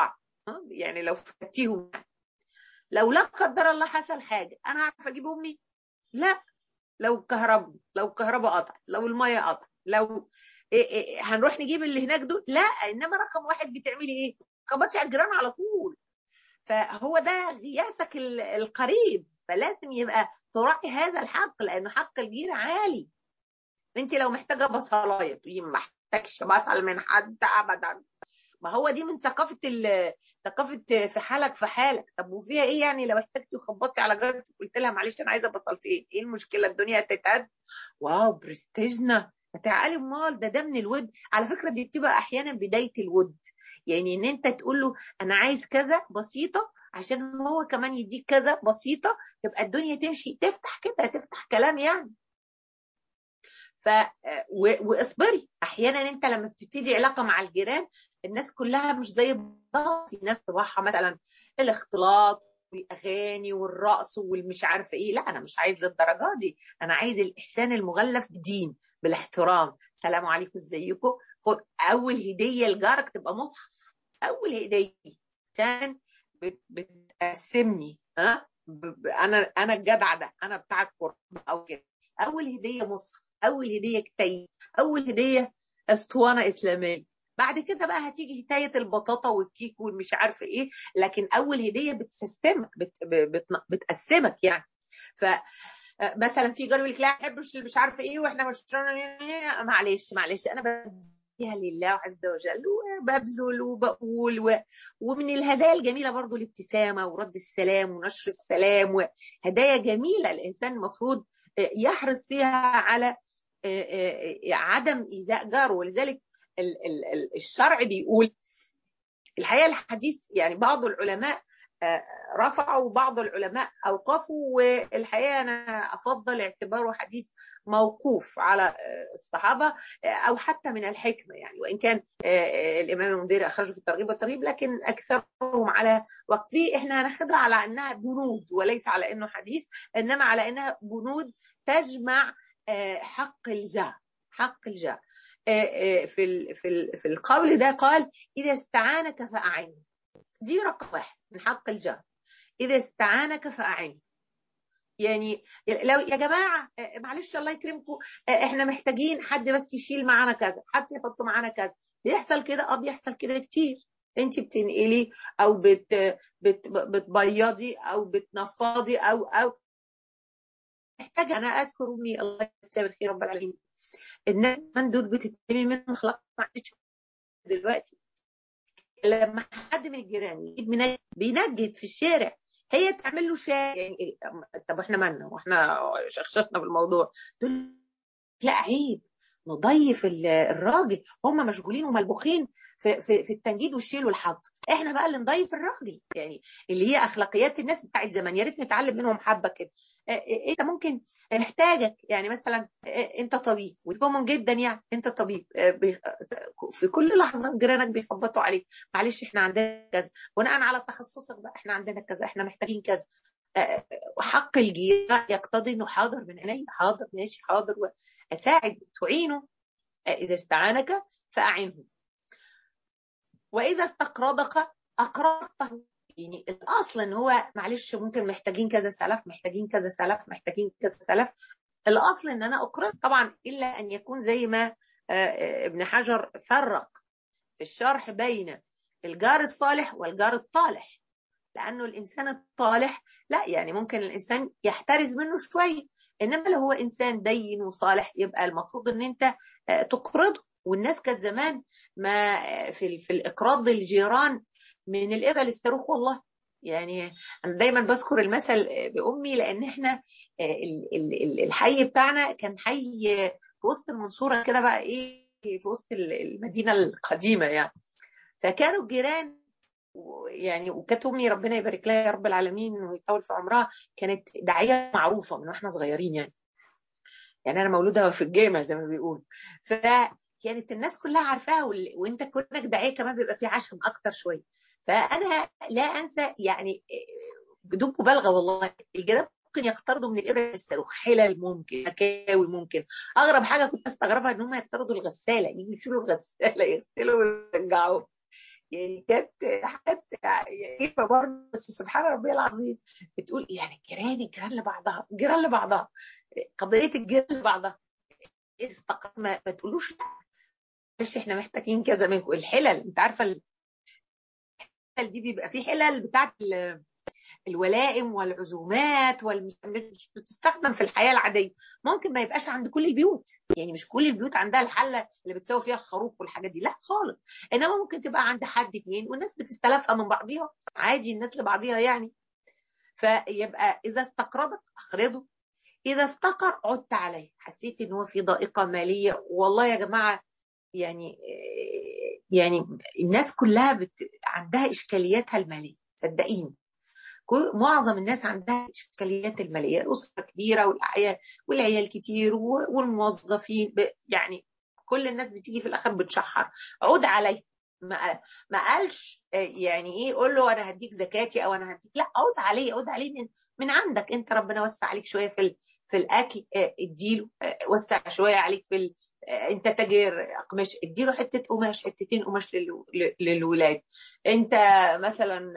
S1: يعني لو فتيهم، لو لا قدر الله حصل حاجه انا اعرف اجيب امي؟ لا. لو الكهرباء لو الكهرباء قطع، لو الميه قطع، لو إيه إيه هنروح نجيب اللي هناك دول؟ لا. انما رقم واحد بتعملي ايه؟ خبطي على الجيران على طول. فهو ده غياثك القريب، فلازم يبقى تراعي هذا الحق، لانه حق الجير عالي. انت لو محتاجه بصلايه تقولي ما محتاجش بصل من حد ابدا. ما هو دي من ثقافه ال... ثقافه في حالك في حالك. طب وفيها ايه يعني لو احتجتي وخبطتي على جارتك قلت لها معلش انا عايزه بصل في ايه؟ ايه المشكله؟ الدنيا هتتهد. واو برستيجنا. تعالي امال، ده ده من الود. على فكره دي بتبقى احيانا بدايه الود، يعني ان انت تقول له انا عايز كذا بسيطه عشان هو كمان يديك كذا بسيطه، تبقى الدنيا تمشي، تفتح كده، تفتح كلام يعني. ف و... واصبري. احيانا انت لما بتبتدي علاقه مع الجيران الناس كلها مش زي بعض، في ناس طباعها مثلا الاختلاط والاغاني والرقص والمش عارفه ايه. لا انا مش عايز للدرجه دي، انا عايز الاحسان المغلف بدين بالاحترام. سلام عليكم ازيكم. خد اول هديه لجارك تبقى مصحف. اول هديه عشان بت... بتقسمني. ها ب... ب... انا انا الجدع ده، انا بتاع القرب او كده. اول هديه مصحف، اول هديه كتيب، اول هديه اسطوانه اسلاميه. بعد كده بقى هتيجي هدايه البطاطا والكيك والمش عارفه ايه، لكن اول هديه بتسستمك، بت... بت... بتقسمك يعني. ف مثلا في جار يقول لك لا احبش اللي مش عارفه ايه واحنا مش إيه. معلش معلش انا بديها لله عز وجل وببذل وبقول و... ومن الهدايا الجميله برضو الابتسامه ورد السلام ونشر السلام، وهدايا جميله الانسان المفروض يحرص فيها على عدم ايذاء جاره. ولذلك الشرع بيقول الحقيقه الحديث يعني بعض العلماء رفعوا وبعض العلماء اوقفوا، والحقيقه انا افضل اعتباره حديث موقوف على الصحابه او حتى من الحكمه يعني، وان كان الامام المنذري اخرجه في الترغيب والترهيب لكن اكثرهم على وقته. احنا هناخدها على انها بنود وليس على انه حديث، انما على انها بنود تجمع حق الجار. حق الجار في في في القول ده قال اذا استعانك فاعنه. دي رقم واحد من حق الجار، إذا استعانك فأعنه. يعني لو يا جماعة معلش الله يكرمكم احنا محتاجين حد بس يشيل معانا كذا، حد يحط معانا كذا، بيحصل كده. اه بيحصل كده كتير. انت بتنقلي او بت بت بتبيضي او بتنفضي او او محتاجه. انا اذكر امي الله يجزاها بالخير رب العالمين، الناس من دول بتتسمي منهم خلاص ما عادش دلوقتي. لما حد من الجيران يجيب منجد بينجد في الشارع هي تعمل له شاي يعني إيه؟ طب احنا مالنا واحنا شخصنا في الموضوع؟ تقول لا عيب نضيف الراجل، هم مشغولين وملبوخين في, في, في التنجيد والشيل والحط، احنا بقى اللي نضيف الراجل يعني. اللي هي اخلاقيات الناس بتاعت زمان، يا ريت نتعلم منهم حبه كده. انت ممكن نحتاجك يعني مثلا انت طبيب ويفهمهم جدا يعني انت طبيب، في كل لحظه جيرانك بيخبطوا عليك معلش احنا عندنا كذا بناء على تخصصك بقى، احنا عندنا كذا احنا محتاجين كذا. وحق الجيران يقتضي انه حاضر من عيني، حاضر ماشي حاضر اساعد تعينه. اذا استعانك فاعنه واذا استقرضك اقرضته. يعني الاصل ان هو معلش ممكن محتاجين كذا سلف، محتاجين كذا سلف، محتاجين كذا سلف. الاصل ان انا اقرض طبعا، الا ان يكون زي ما ابن حجر فرق في الشرح بين الجار الصالح والجار الطالح. لانه الانسان الطالح لا يعني ممكن الانسان يحترز منه شويه، انما لو هو انسان دين وصالح يبقى المفروض ان انت تقرضه. والناس كانت زمان ما في في الاقراض للجيران من الابل الصاروخ والله. يعني انا دايما بذكر المثل بامي لان احنا الحي بتاعنا كان حي في وسط المنصوره كده بقى ايه، في وسط المدينه القديمه يعني. فكانوا الجيران يعني، وكانت امي ربنا يبارك لها يا رب العالمين ويطول في عمرها كانت داعيه معروفه من واحنا صغيرين يعني. يعني انا مولوده في الجامع زي ما بيقول، فكانت الناس كلها عارفاها، وانت كونك داعيه كمان بيبقى في عشم اكتر شويه. فانا لا انسى يعني بدون مبالغه والله الجيران ممكن يقترضوا من الابره الصاروخ، حلل ممكن، مكاوي ممكن. اغرب حاجه كنت استغربها ان هم يقترضوا الغساله، يجوا يشيلوا الغساله يغسلوا ويرجعوها. يعني كانت حاجات غريبه برضه، بس سبحان ربي العظيم. بتقول يعني الجيران الجيران لبعضها، الجيران لبعضها، قضيه الجيران لبعضها. استقامة، ما ما تقولوش معلش احنا محتاجين كذا منكم. الحلل، انت عارفه الحلل دي بيبقى في حلل بتاعت ال- الولائم والعزومات والمش مش بتستخدم في الحياه العاديه. ممكن ما يبقاش عند كل البيوت، يعني مش كل البيوت عندها الحله اللي بتسوي فيها الخروف والحاجات دي، لا خالص. انما ممكن تبقى عند حد اتنين والناس بتستلفها من بعضيها عادي، الناس لبعضيها يعني. فيبقى اذا استقرضك اقرضه، اذا افتقر عدت عليه. حسيت ان هو في ضائقه ماليه، والله يا جماعه يعني، يعني الناس كلها بت... عندها اشكالياتها الماليه، صدقيني. كل معظم الناس عندها اشكاليات الماليه، الاسره كبيره والعيال والعيال كتير و- والموظفين ب... يعني كل الناس بتيجي في الاخر بتشحر. عود عليه. ما ما قالش آه، يعني ايه قول له انا هديك زكاتي او انا هديك، لا عود عليه، عود عليه من من عندك انت. ربنا وسع عليك شويه في ال... في الاكل، آه، اديله. آه، وسع شويه عليك في ال... آه، انت تاجر قماش، اديله حته قماش، حتتين قماش لل... للولاد. انت مثلا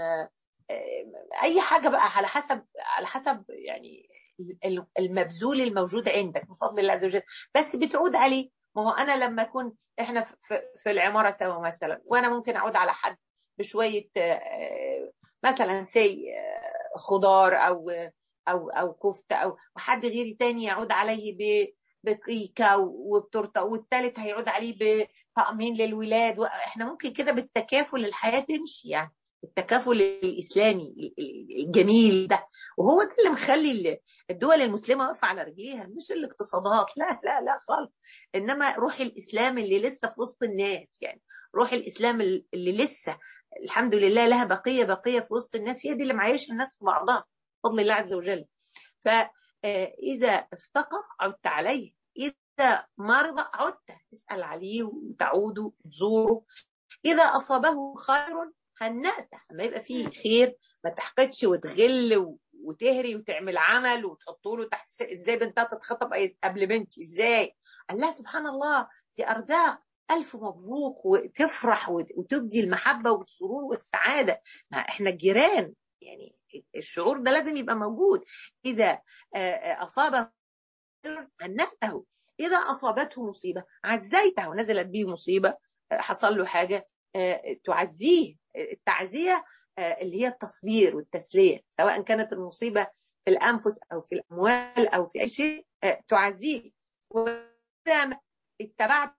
S1: اي حاجه بقى على حسب، على حسب يعني المبذول الموجود عندك بفضل الله عز وجل، بس بتعود عليه. ما هو انا لما اكون احنا في في العماره سوا مثلا، وانا ممكن اعود على حد بشويه آه، مثلا سي آه، خضار او او او كفته، او وحد غيري تاني يعود عليه ب بكيكه وبتورته، والتالت هيعود عليه بطقمين للولاد. واحنا ممكن كده بالتكافل الحياه تمشي يعني، التكافل الاسلامي الجميل ده. وهو ده اللي مخلي الدول المسلمه واقفه على رجليها، مش الاقتصادات، لا لا لا خالص. انما روح الاسلام اللي لسه في وسط الناس، يعني روح الاسلام اللي لسه الحمد لله لها بقيه بقيه في وسط الناس، هي دي اللي معيشه الناس في بعضها بفضل الله عز وجل. فاذا افتقر عدت عليه، اذا مرض عدت تسال عليه وتعود وتزوره. إذا أصابه خير هنأته، لما يبقى فيه خير ما تحقدش وتغل و- وتهري وتعمل عمل وتحط له تحت. ازاي بنتها تتخطب قبل بنتي؟ ازاي؟ قال لها سبحان الله دي أرزاق، ألف مبروك، وتفرح وت- وتبدي المحبة والسرور والسعادة. ما احنا الجيران يعني، الشعور ده لازم يبقى موجود. إذا آه، آه، أصابه خير هنأته، إذا أصابته مصيبة عزيته، نزلت به مصيبة، آه، حصل له حاجة، آه، تعزيه. التعزية آه، اللي هي التصبير والتسلية، سواء كانت المصيبة في الأنفس أو في الأموال أو في أي شيء، آه، تعزيه. وإذا اتبعت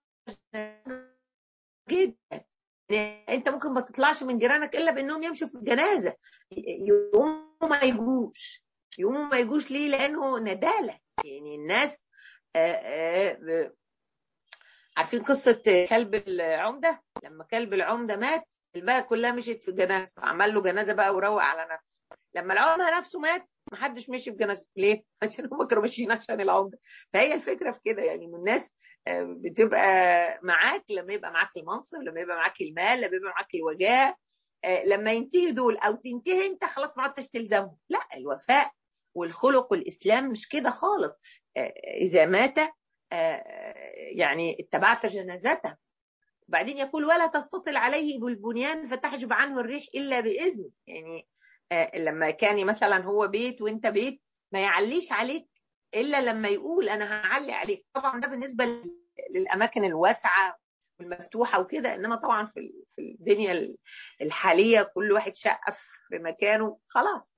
S1: جدا، يعني انت ممكن ما تطلعش من جيرانك الا بانهم يمشوا في الجنازه، يقوموا ما يجوش، يقوموا ما يجوش ليه؟ لانه نداله. يعني الناس آه، آه، عارفين قصه كلب العمده؟ لما كلب العمده مات البلد كلها مشيت في جنازه، عمل له جنازه بقى وروق على نفسه. لما العمده نفسه مات ما حدش مشي في جنازته، ليه؟ عشان هم كانوا ماشيين عشان العمده. فهي الفكره في كده يعني، من الناس آه، بتبقى معاك لما يبقى معاك المنصب، لما يبقى معاك المال، لما يبقى معاك الوجاه. آه، لما ينتهي دول او تنتهي انت خلاص ما عدتش تلزمهم. لا، الوفاء والخلق والاسلام مش كده خالص. آه، اذا مات آه، يعني اتبعت جنازته. وبعدين يقول ولا تستطل عليه بالبنيان فتحجب عنه الريح الا باذنه. يعني آه، لما كان مثلا هو بيت وانت بيت، ما يعليش عليك الا لما يقول انا هعلي عليك. طبعا ده بالنسبه للاماكن الواسعه والمفتوحه وكده، انما طبعا في في الدنيا الحاليه كل واحد شقه في مكانه خلاص.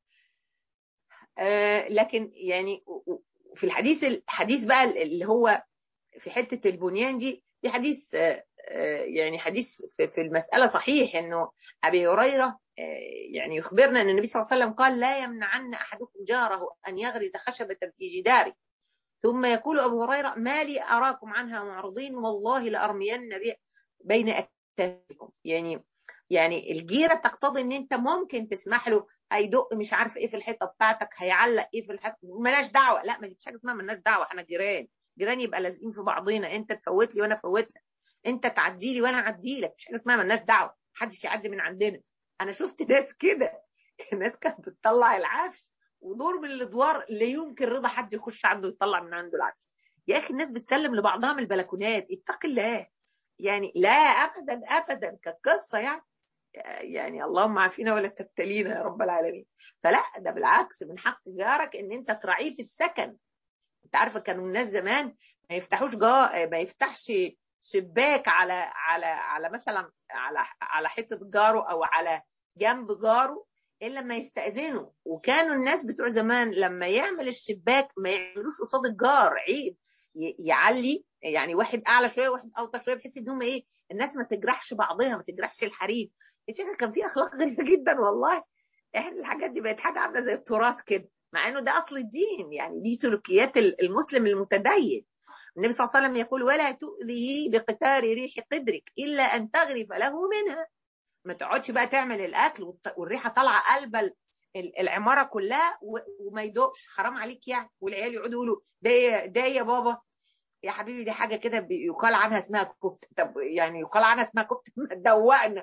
S1: آه، لكن يعني في الحديث الحديث بقى اللي هو في حته البنيان دي، في حديث آه، آه، يعني حديث في في المساله صحيح، انه ابي هريره آه، يعني يخبرنا ان النبي صلى الله عليه وسلم قال لا يمنعن احدكم جاره ان يغرز خشبه في جداره، ثم يقول ابو هريره ما لي اراكم عنها معرضين والله لارمين بين اكتافكم. يعني يعني الجيره تقتضي ان انت ممكن تسمح له هيدق مش عارف ايه في الحيطه بتاعتك، هيعلق ايه في الحيطه، مالناش دعوه. لا، ما فيش حاجه اسمها مالناش دعوه، احنا جيران. جيران يبقى لازقين في بعضينا، انت تفوت لي وانا افوت لك، انت تعدي لي وانا اعدي لك، مش حاجه اسمها مالناش دعوه، محدش يعدي من عندنا. انا شفت ناس كده ناس كانت بتطلع العفش، ودور من الادوار لا يمكن رضا حد يخش عنده يطلع من عنده العفش. يا اخي الناس بتسلم لبعضها من البلكونات، اتق الله. يعني لا ابدا ابدا كقصه يعني. يعني اللهم عافينا ولا تبتلينا يا رب العالمين. فلا، ده بالعكس، من حق جارك ان انت تراعيه في السكن. انت عارفه كانوا الناس زمان ما يفتحوش جا ما يفتحش شباك على على على مثلا على على حته جاره او على جنب جاره الا لما يستاذنوا. وكانوا الناس بتوع زمان لما يعمل الشباك ما يعملوش قصاد الجار، عيب يعلي، يعني واحد اعلى شويه واحد اوطى شويه، بحيث ان هم ايه، الناس ما تجرحش بعضها، ما تجرحش الحريم. يا شيخه كان في اخلاق غريبه جدا والله. احنا الحاجات دي بقت حاجه عامله زي التراث كده، مع انه ده اصل الدين، يعني دي سلوكيات المسلم المتدين. النبي صلى الله عليه وسلم يقول: ولا تؤذيه بقتار ريح قدرك الا ان تغرف له منها. ما تقعدش بقى تعمل الاكل والريحه طالعه قلب العماره كلها وما يدوقش، حرام عليك يعني. والعيال يقعدوا يقولوا: ده ده يا بابا يا حبيبي دي حاجه كده يقال عنها اسمها كفته. طب يعني يقال عنها اسمها كفته، ما تدوقنا.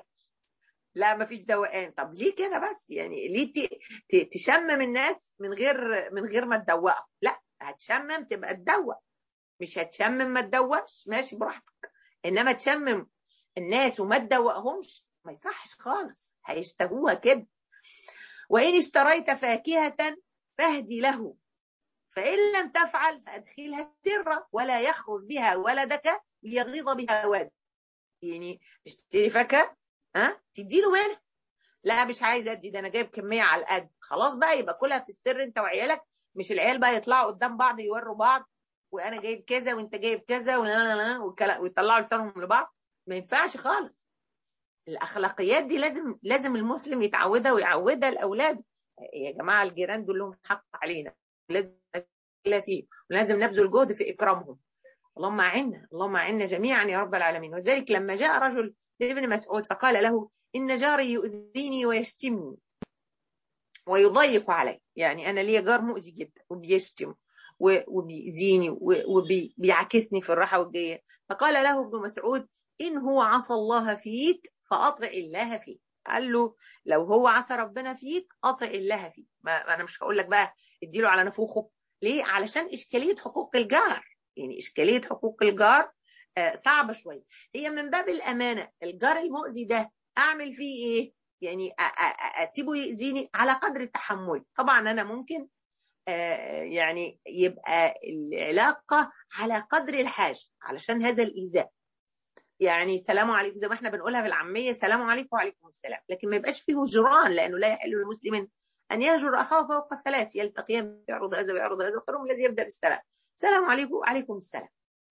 S1: لا ما فيش دوقان. طب ليه كده بس؟ يعني ليه تشمم الناس من غير من غير ما تدوقهم؟ لا، هتشمم تبقى تدوق، مش هتشمم ما تدوقش، ماشي براحتك. انما تشمم الناس وما تدوقهمش ما يصحش خالص، هيشتهوها كده. وان اشتريت فاكهة فاهدي له، فان لم تفعل فادخلها سرا ولا يخرج بها ولدك ليغيظ بها والد. يعني تشتري فاكهة، ها تديله منها. لا مش عايز ادي، ده انا جايب كميه على القد، خلاص بقى يبقى كلها في السر انت وعيالك. مش العيال بقى يطلعوا قدام بعض يوروا بعض وانا جايب كذا وانت جايب كذا ويطلعوا لسانهم لبعض. ما ينفعش خالص. الاخلاقيات دي لازم لازم المسلم يتعودها ويعودها لاولاده. يا جماعه الجيران دول لهم حق علينا، لازم فيه ولازم نبذل جهد في اكرامهم. اللهم اعنا اللهم اعنا جميعا يا رب العالمين. وذلك لما جاء رجل لابن مسعود فقال له: إن جاري يؤذيني ويشتمني ويضيق علي. يعني أنا ليا جار مؤذي جدا وبيشتم وبيأذيني وبيعكسني في الراحة والجاية. فقال له ابن مسعود: إن هو عصى الله فيك فأطع الله فيه. قال له: لو هو عصى ربنا فيك أطع الله فيه. ما أنا مش هقول لك بقى اديله على نفوخه. ليه؟ علشان إشكالية حقوق الجار. يعني إشكالية حقوق الجار صعبة شوية. هي من باب الأمانة، الجار المؤذي ده أعمل فيه إيه؟ يعني أسيبه يأذيني على قدر التحمل. طبعا أنا ممكن يعني يبقى العلاقة على قدر الحاجة علشان هذا الإيذاء. يعني سلام عليكم زي ما احنا بنقولها بالعامية، سلام عليكم وعليكم السلام، لكن ما يبقاش فيه هجران، لأنه لا يحل للمسلم أن يهجر أخاه فوق ثلاث يلتقيان بيعرض هذا ويعرض هذا، خيرهم الذي يبدأ بالسلام. سلام عليكم وعليكم السلام.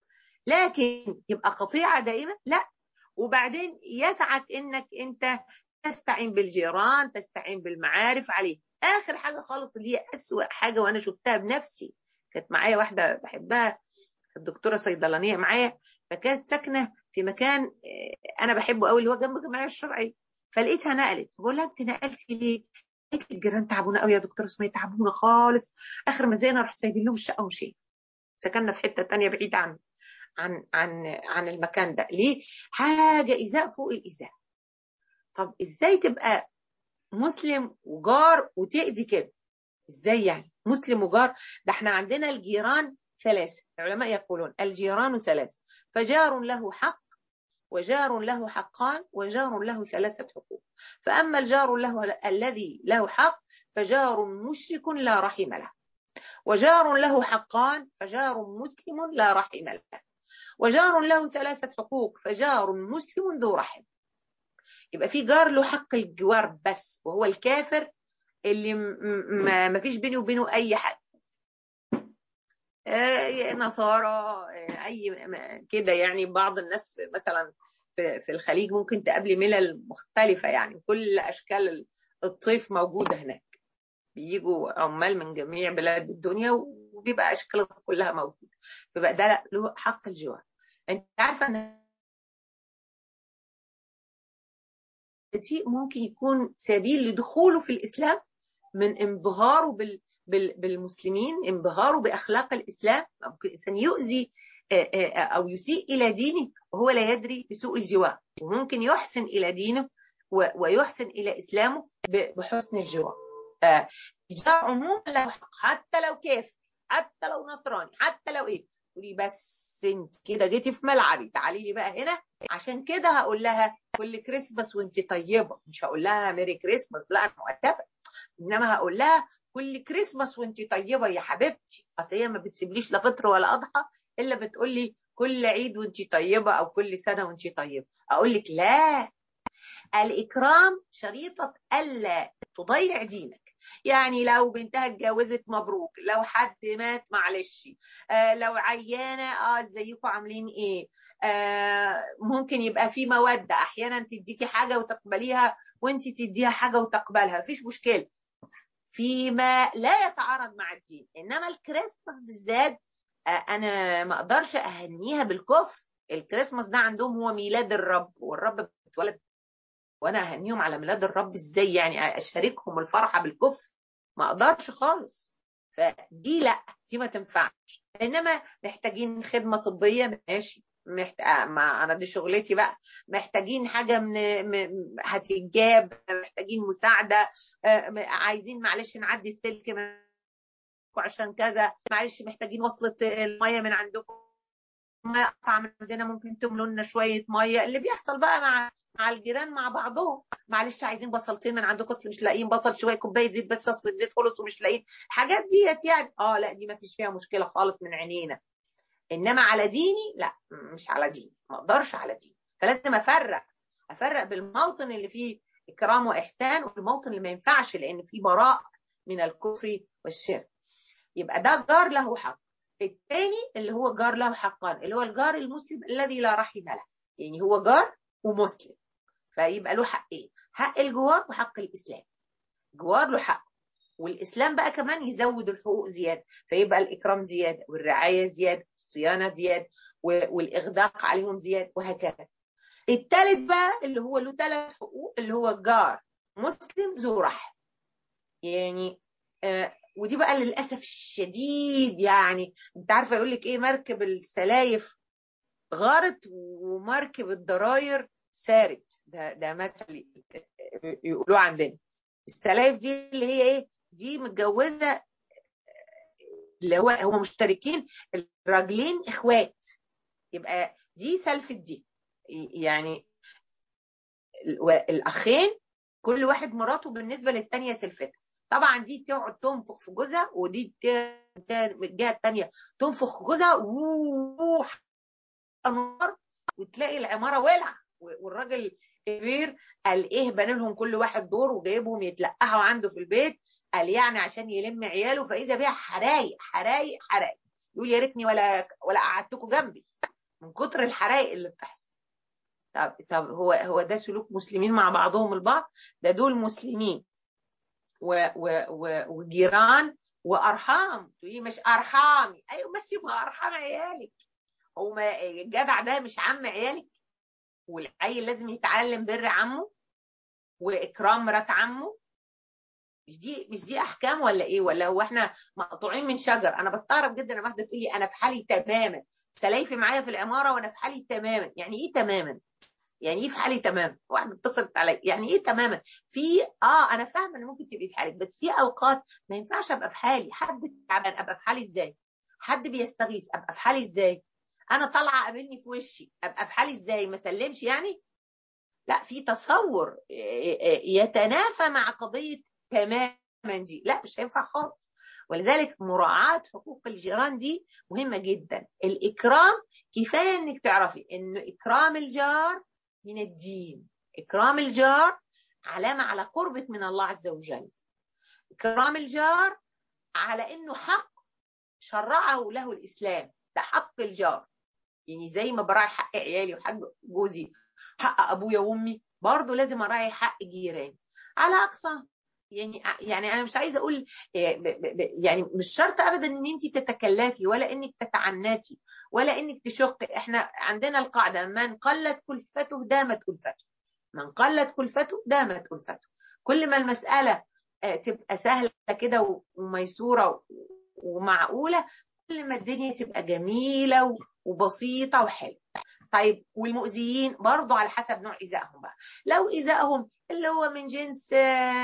S1: لكن يبقى قطيعة دائمة لا. وبعدين يسعك انك انت تستعين بالجيران، تستعين بالمعارف عليه. اخر حاجة خالص اللي هي اسوأ حاجة وانا شفتها بنفسي، كانت معايا واحدة بحبها الدكتورة صيدلانية معايا، فكانت ساكنة في مكان انا بحبه قوي اللي هو جنب الجمعية الشرعية. فلقيتها نقلت، بقول لها: انت نقلتي ليه؟ قالت لي: الجيران تعبونا قوي يا دكتورة سمية، تعبونا خالص، اخر ما زينا راح سايبين لهم الشقة ومشينا. سكننا في حتة تانية بعيدة عنه عن عن عن المكان ده. ليه؟ حاجه ايذاء فوق الايذاء. طب ازاي تبقى مسلم وجار وتأذي كده؟ ازاي يعني مسلم وجار؟ ده احنا عندنا الجيران ثلاثه، العلماء يقولون الجيران ثلاثه: فجار له حق، وجار له حقان، وجار له ثلاثه حقوق. فاما الجار له الذي له حق فجار مشرك لا رحم له، وجار له حقان فجار مسلم لا رحم له، وجار له ثلاثة حقوق فجار مسلم ذو رحم. يبقى في جار له حق الجوار بس، وهو الكافر اللي ما فيش بينه وبينه أي حاجة، آه نصارى، آه أي كده. يعني بعض الناس مثلا في, في الخليج ممكن تقابلي ملل مختلفة، يعني كل أشكال الطيف موجودة هناك، بيجوا عمال من جميع بلاد الدنيا وبيبقى أشكال كلها موجودة. يبقى ده له حق الجوار. انت عارفة ان شيء ممكن يكون سبيل لدخوله في الإسلام من انبهاره بال بال بالمسلمين، انبهاره بأخلاق الإسلام. ممكن الإنسان يؤذي أو يسيء إلى دينه وهو لا يدري بسوء الجوار، وممكن يحسن إلى دينه ويحسن إلى إسلامه بحسن الجوار. الجوار عموما له حق، حتى لو كافر، حتى لو نصراني، حتى لو إيه. تقولي بس انت كده جيتي في ملعبي، تعالي لي بقى هنا. عشان كده هقول لها كل كريسماس وانت طيبه، مش هقول لها ميري كريسماس، لا انا مؤدبه، انما هقول لها كل كريسماس وانت طيبه يا حبيبتي. اصل هي ما بتسيبليش لا فطر ولا اضحى الا بتقول لي كل عيد وانت طيبه او كل سنه وانت طيبه. اقول لك لا، الإكرام شريطة ألا تضيع دينك. يعني لو بنتها اتجوزت مبروك، لو حد مات معلش، آه لو عيانة اه ازيكم عاملين ايه، آه ممكن يبقى في مودة، احيانا تديكي حاجة وتقبليها وانت تديها حاجة وتقبلها، مفيش مشكلة فيما لا يتعارض مع الدين. انما الكريسماس بالذات آه انا ما اقدرش اهنيها بالكفر. الكريسماس ده عندهم هو ميلاد الرب، والرب اتولد، وانا اهنيهم على ميلاد الرب ازاي؟ يعني اشاركهم الفرحه بالكفر؟ ما اقدرش خالص. فدي لا، دي ما تنفعش. انما محتاجين خدمه طبيه ماشي، محت... ما انا دي شغلتي بقى. محتاجين حاجه من م... هتتجاب، محتاجين مساعده، عايزين معلش نعدي السلك عشان كذا، معلش محتاجين وصلة الميه من عندكم، ما قطع من عندنا، ممكن تملوا لنا شويه ميه، اللي بيحصل بقى مع مع الجيران مع بعضهم. معلش عايزين بصلتين من عندكم اصل مش لاقيين بصل، شويه كوبايه زيت بس اصل الزيت خلص ومش لاقيين. الحاجات ديت يعني اه لا، دي ما فيش فيها مشكله خالص من عينينا. انما على ديني لا، مش على ديني، ما اقدرش على ديني. فلازم افرق افرق بالموطن اللي فيه اكرام واحسان والموطن اللي ما ينفعش، لان فيه براء من الكفر والشرك. يبقى ده جار له حق. الثاني اللي هو جار له حقان، اللي هو الجار المسلم الذي لا رحم له، يعني هو جار ومسلم، فيبقى له حقين، حق الجوار وحق الإسلام. الجوار له حق، والإسلام بقى كمان يزود الحقوق زيادة، فيبقى الإكرام زيادة والرعاية زيادة والصيانة زيادة والإغداق عليهم زيادة وهكذا. الثالث بقى اللي هو له ثلاث حقوق، اللي هو الجار مسلم ذو رحم. يعني آه ودي بقى للأسف الشديد، يعني انت عارفة يقول لك ايه، مركب السلايف غارت ومركب الضراير سارت. ده ده مثل يقولوه عندنا. السلايف دي اللي هي ايه، دي متجوزة، اللي هو هم مشتركين، الراجلين اخوات، يبقى دي سلفت دي، يعني الاخين كل واحد مراته بالنسبة للتانية سلفتها. طبعا دي تقعد تنفخ في جوزها، ودي من الجهه الثانيه تنفخ في جوزها ووووح انوار، وتلاقي العماره ولع. والراجل كبير قال ايه، بنى لهم كل واحد دور وجايبهم يتلقحوا عنده في البيت، قال يعني عشان يلم عياله، فاذا بيها حرايق حرايق حرايق. يقول يا ريتني ولا ولا قعدتكم جنبي من كتر الحرايق اللي بتحصل. طب طب هو هو ده سلوك مسلمين مع بعضهم البعض؟ ده دول مسلمين و و و وجيران وارحام. تقولي مش ارحامي، ايوه ماشي، ما ارحام عيالك. هو ما الجدع ده مش عم عيالك؟ والعيل لازم يتعلم بر عمه واكرام مرات عمه. مش دي مش دي احكام ولا ايه؟ ولا هو احنا مقطوعين من شجر؟ انا بستغرب جدا لما واحده تقول لي انا في حالي تماما، سلايفي معايا في العماره وانا في حالي تماما. يعني ايه تماما؟ يعني ايه في حالي تماما؟ واحده اتصلت عليا، يعني ايه تماما؟ في اه انا فاهمه ان ممكن تبقي في حالك، بس في اوقات ما ينفعش ابقى في حالي. حد تعبان ابقى في حالي ازاي؟ حد بيستغيث ابقى في حالي ازاي؟ انا طالعه قابلني في وشي ابقى في حالي ازاي؟ ما سلمش يعني؟ لا، في تصور يتنافى مع قضيه تماما دي، لا مش هينفع خالص. ولذلك مراعاة حقوق الجيران دي مهمة جدا. الإكرام كفاية إنك تعرفي إن إكرام الجار من الدين. إكرام الجار علامة على قربة من الله عز وجل. إكرام الجار على إنه حق شرعه له الإسلام، ده حق الجار. يعني زي ما براعي حق عيالي وحق جوزي، حق أبويا وأمي، برضه لازم أراعي حق جيراني على أقصى. يعني يعني انا مش عايزه اقول يعني مش شرط ابدا ان انت تتكلفي ولا انك تتعناتي ولا انك تشقي. احنا عندنا القاعده من قلت كلفته دامت ألفته، من قلت كلفته دامت ألفته. كل ما المساله تبقى سهله كده وميسوره ومعقوله، كل ما الدنيا تبقى جميله وبسيطه وحلوه. طيب والمؤذيين برضه على حسب نوع إيذائهم بقى. لو إيذائهم اللي هو من جنس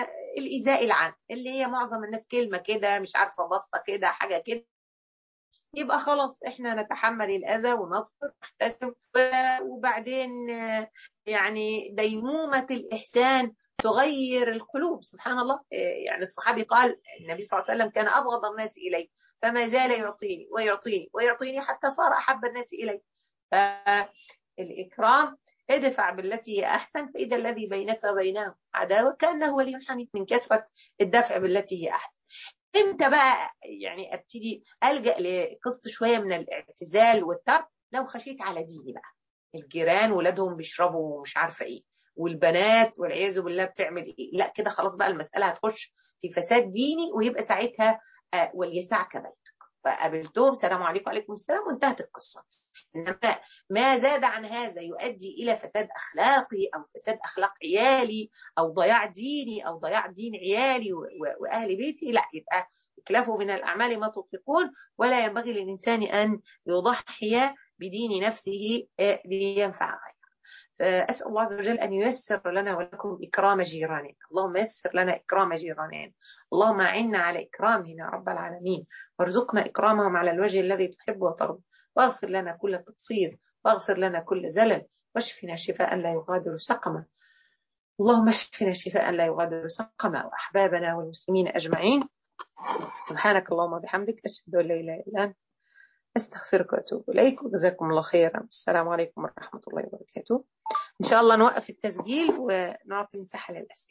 S1: الإيذاء العام، اللي هي معظم الناس كلمة كده، مش عارفة، بصة كده، حاجة كده، يبقى خلاص احنا نتحمل الأذى ونصبر ونحتسب، وبعدين آه، يعني ديمومة الإحسان تغير القلوب. سبحان الله. آه، يعني الصحابي قال النبي صلى الله عليه وسلم كان أبغض الناس إلي، فما زال يعطيني ويعطيني ويعطيني حتى صار أحب الناس إلي. فالإكرام، ادفع بالتي هي أحسن فإذا الذي بينك وبينه عداوة كأنه ولي حميد، من كثرة الدفع بالتي هي أحسن. امتى بقى يعني ابتدي الجا لقسط شويه من الاعتزال والترك؟ لو خشيت على ديني بقى، الجيران ولادهم بيشربوا ومش عارفه ايه، والبنات والعياذ بالله بتعمل ايه، لا كده خلاص بقى المساله هتخش في فساد ديني، ويبقى ساعتها آه وليسعك بيتك. فقابلتهم سلام عليكم وعليكم السلام وانتهت القصه. انما ما زاد عن هذا يؤدي الى فساد اخلاقي او فساد اخلاق عيالي او ضياع ديني او ضياع دين عيالي و- و- واهل بيتي، لا، يبقى اكلفوا من الاعمال ما تطيقون، ولا ينبغي للانسان ان يضحي بدين نفسه آه، لينفع غيره. فأسأل الله عز وجل أن ييسر لنا ولكم إكرام جيراننا. اللهم يسر لنا إكرام جيراننا، اللهم أعنا على إكرامهم يا رب العالمين، وارزقنا إكرامهم على الوجه الذي تحب وترضى، واغفر لنا كل تقصير، واغفر لنا كل زلل، واشفنا شفاء لا يغادر سقما. اللهم اشفنا شفاء لا يغادر سقما، وأحبابنا والمسلمين أجمعين. سبحانك اللهم وبحمدك، أشهد أن لا إله إلا أنت، أستغفرك وأتوب إليك، وجزاكم الله خيرا. السلام عليكم ورحمة الله وبركاته. إن شاء الله نوقف التسجيل ونعطي مساحة للأسئلة.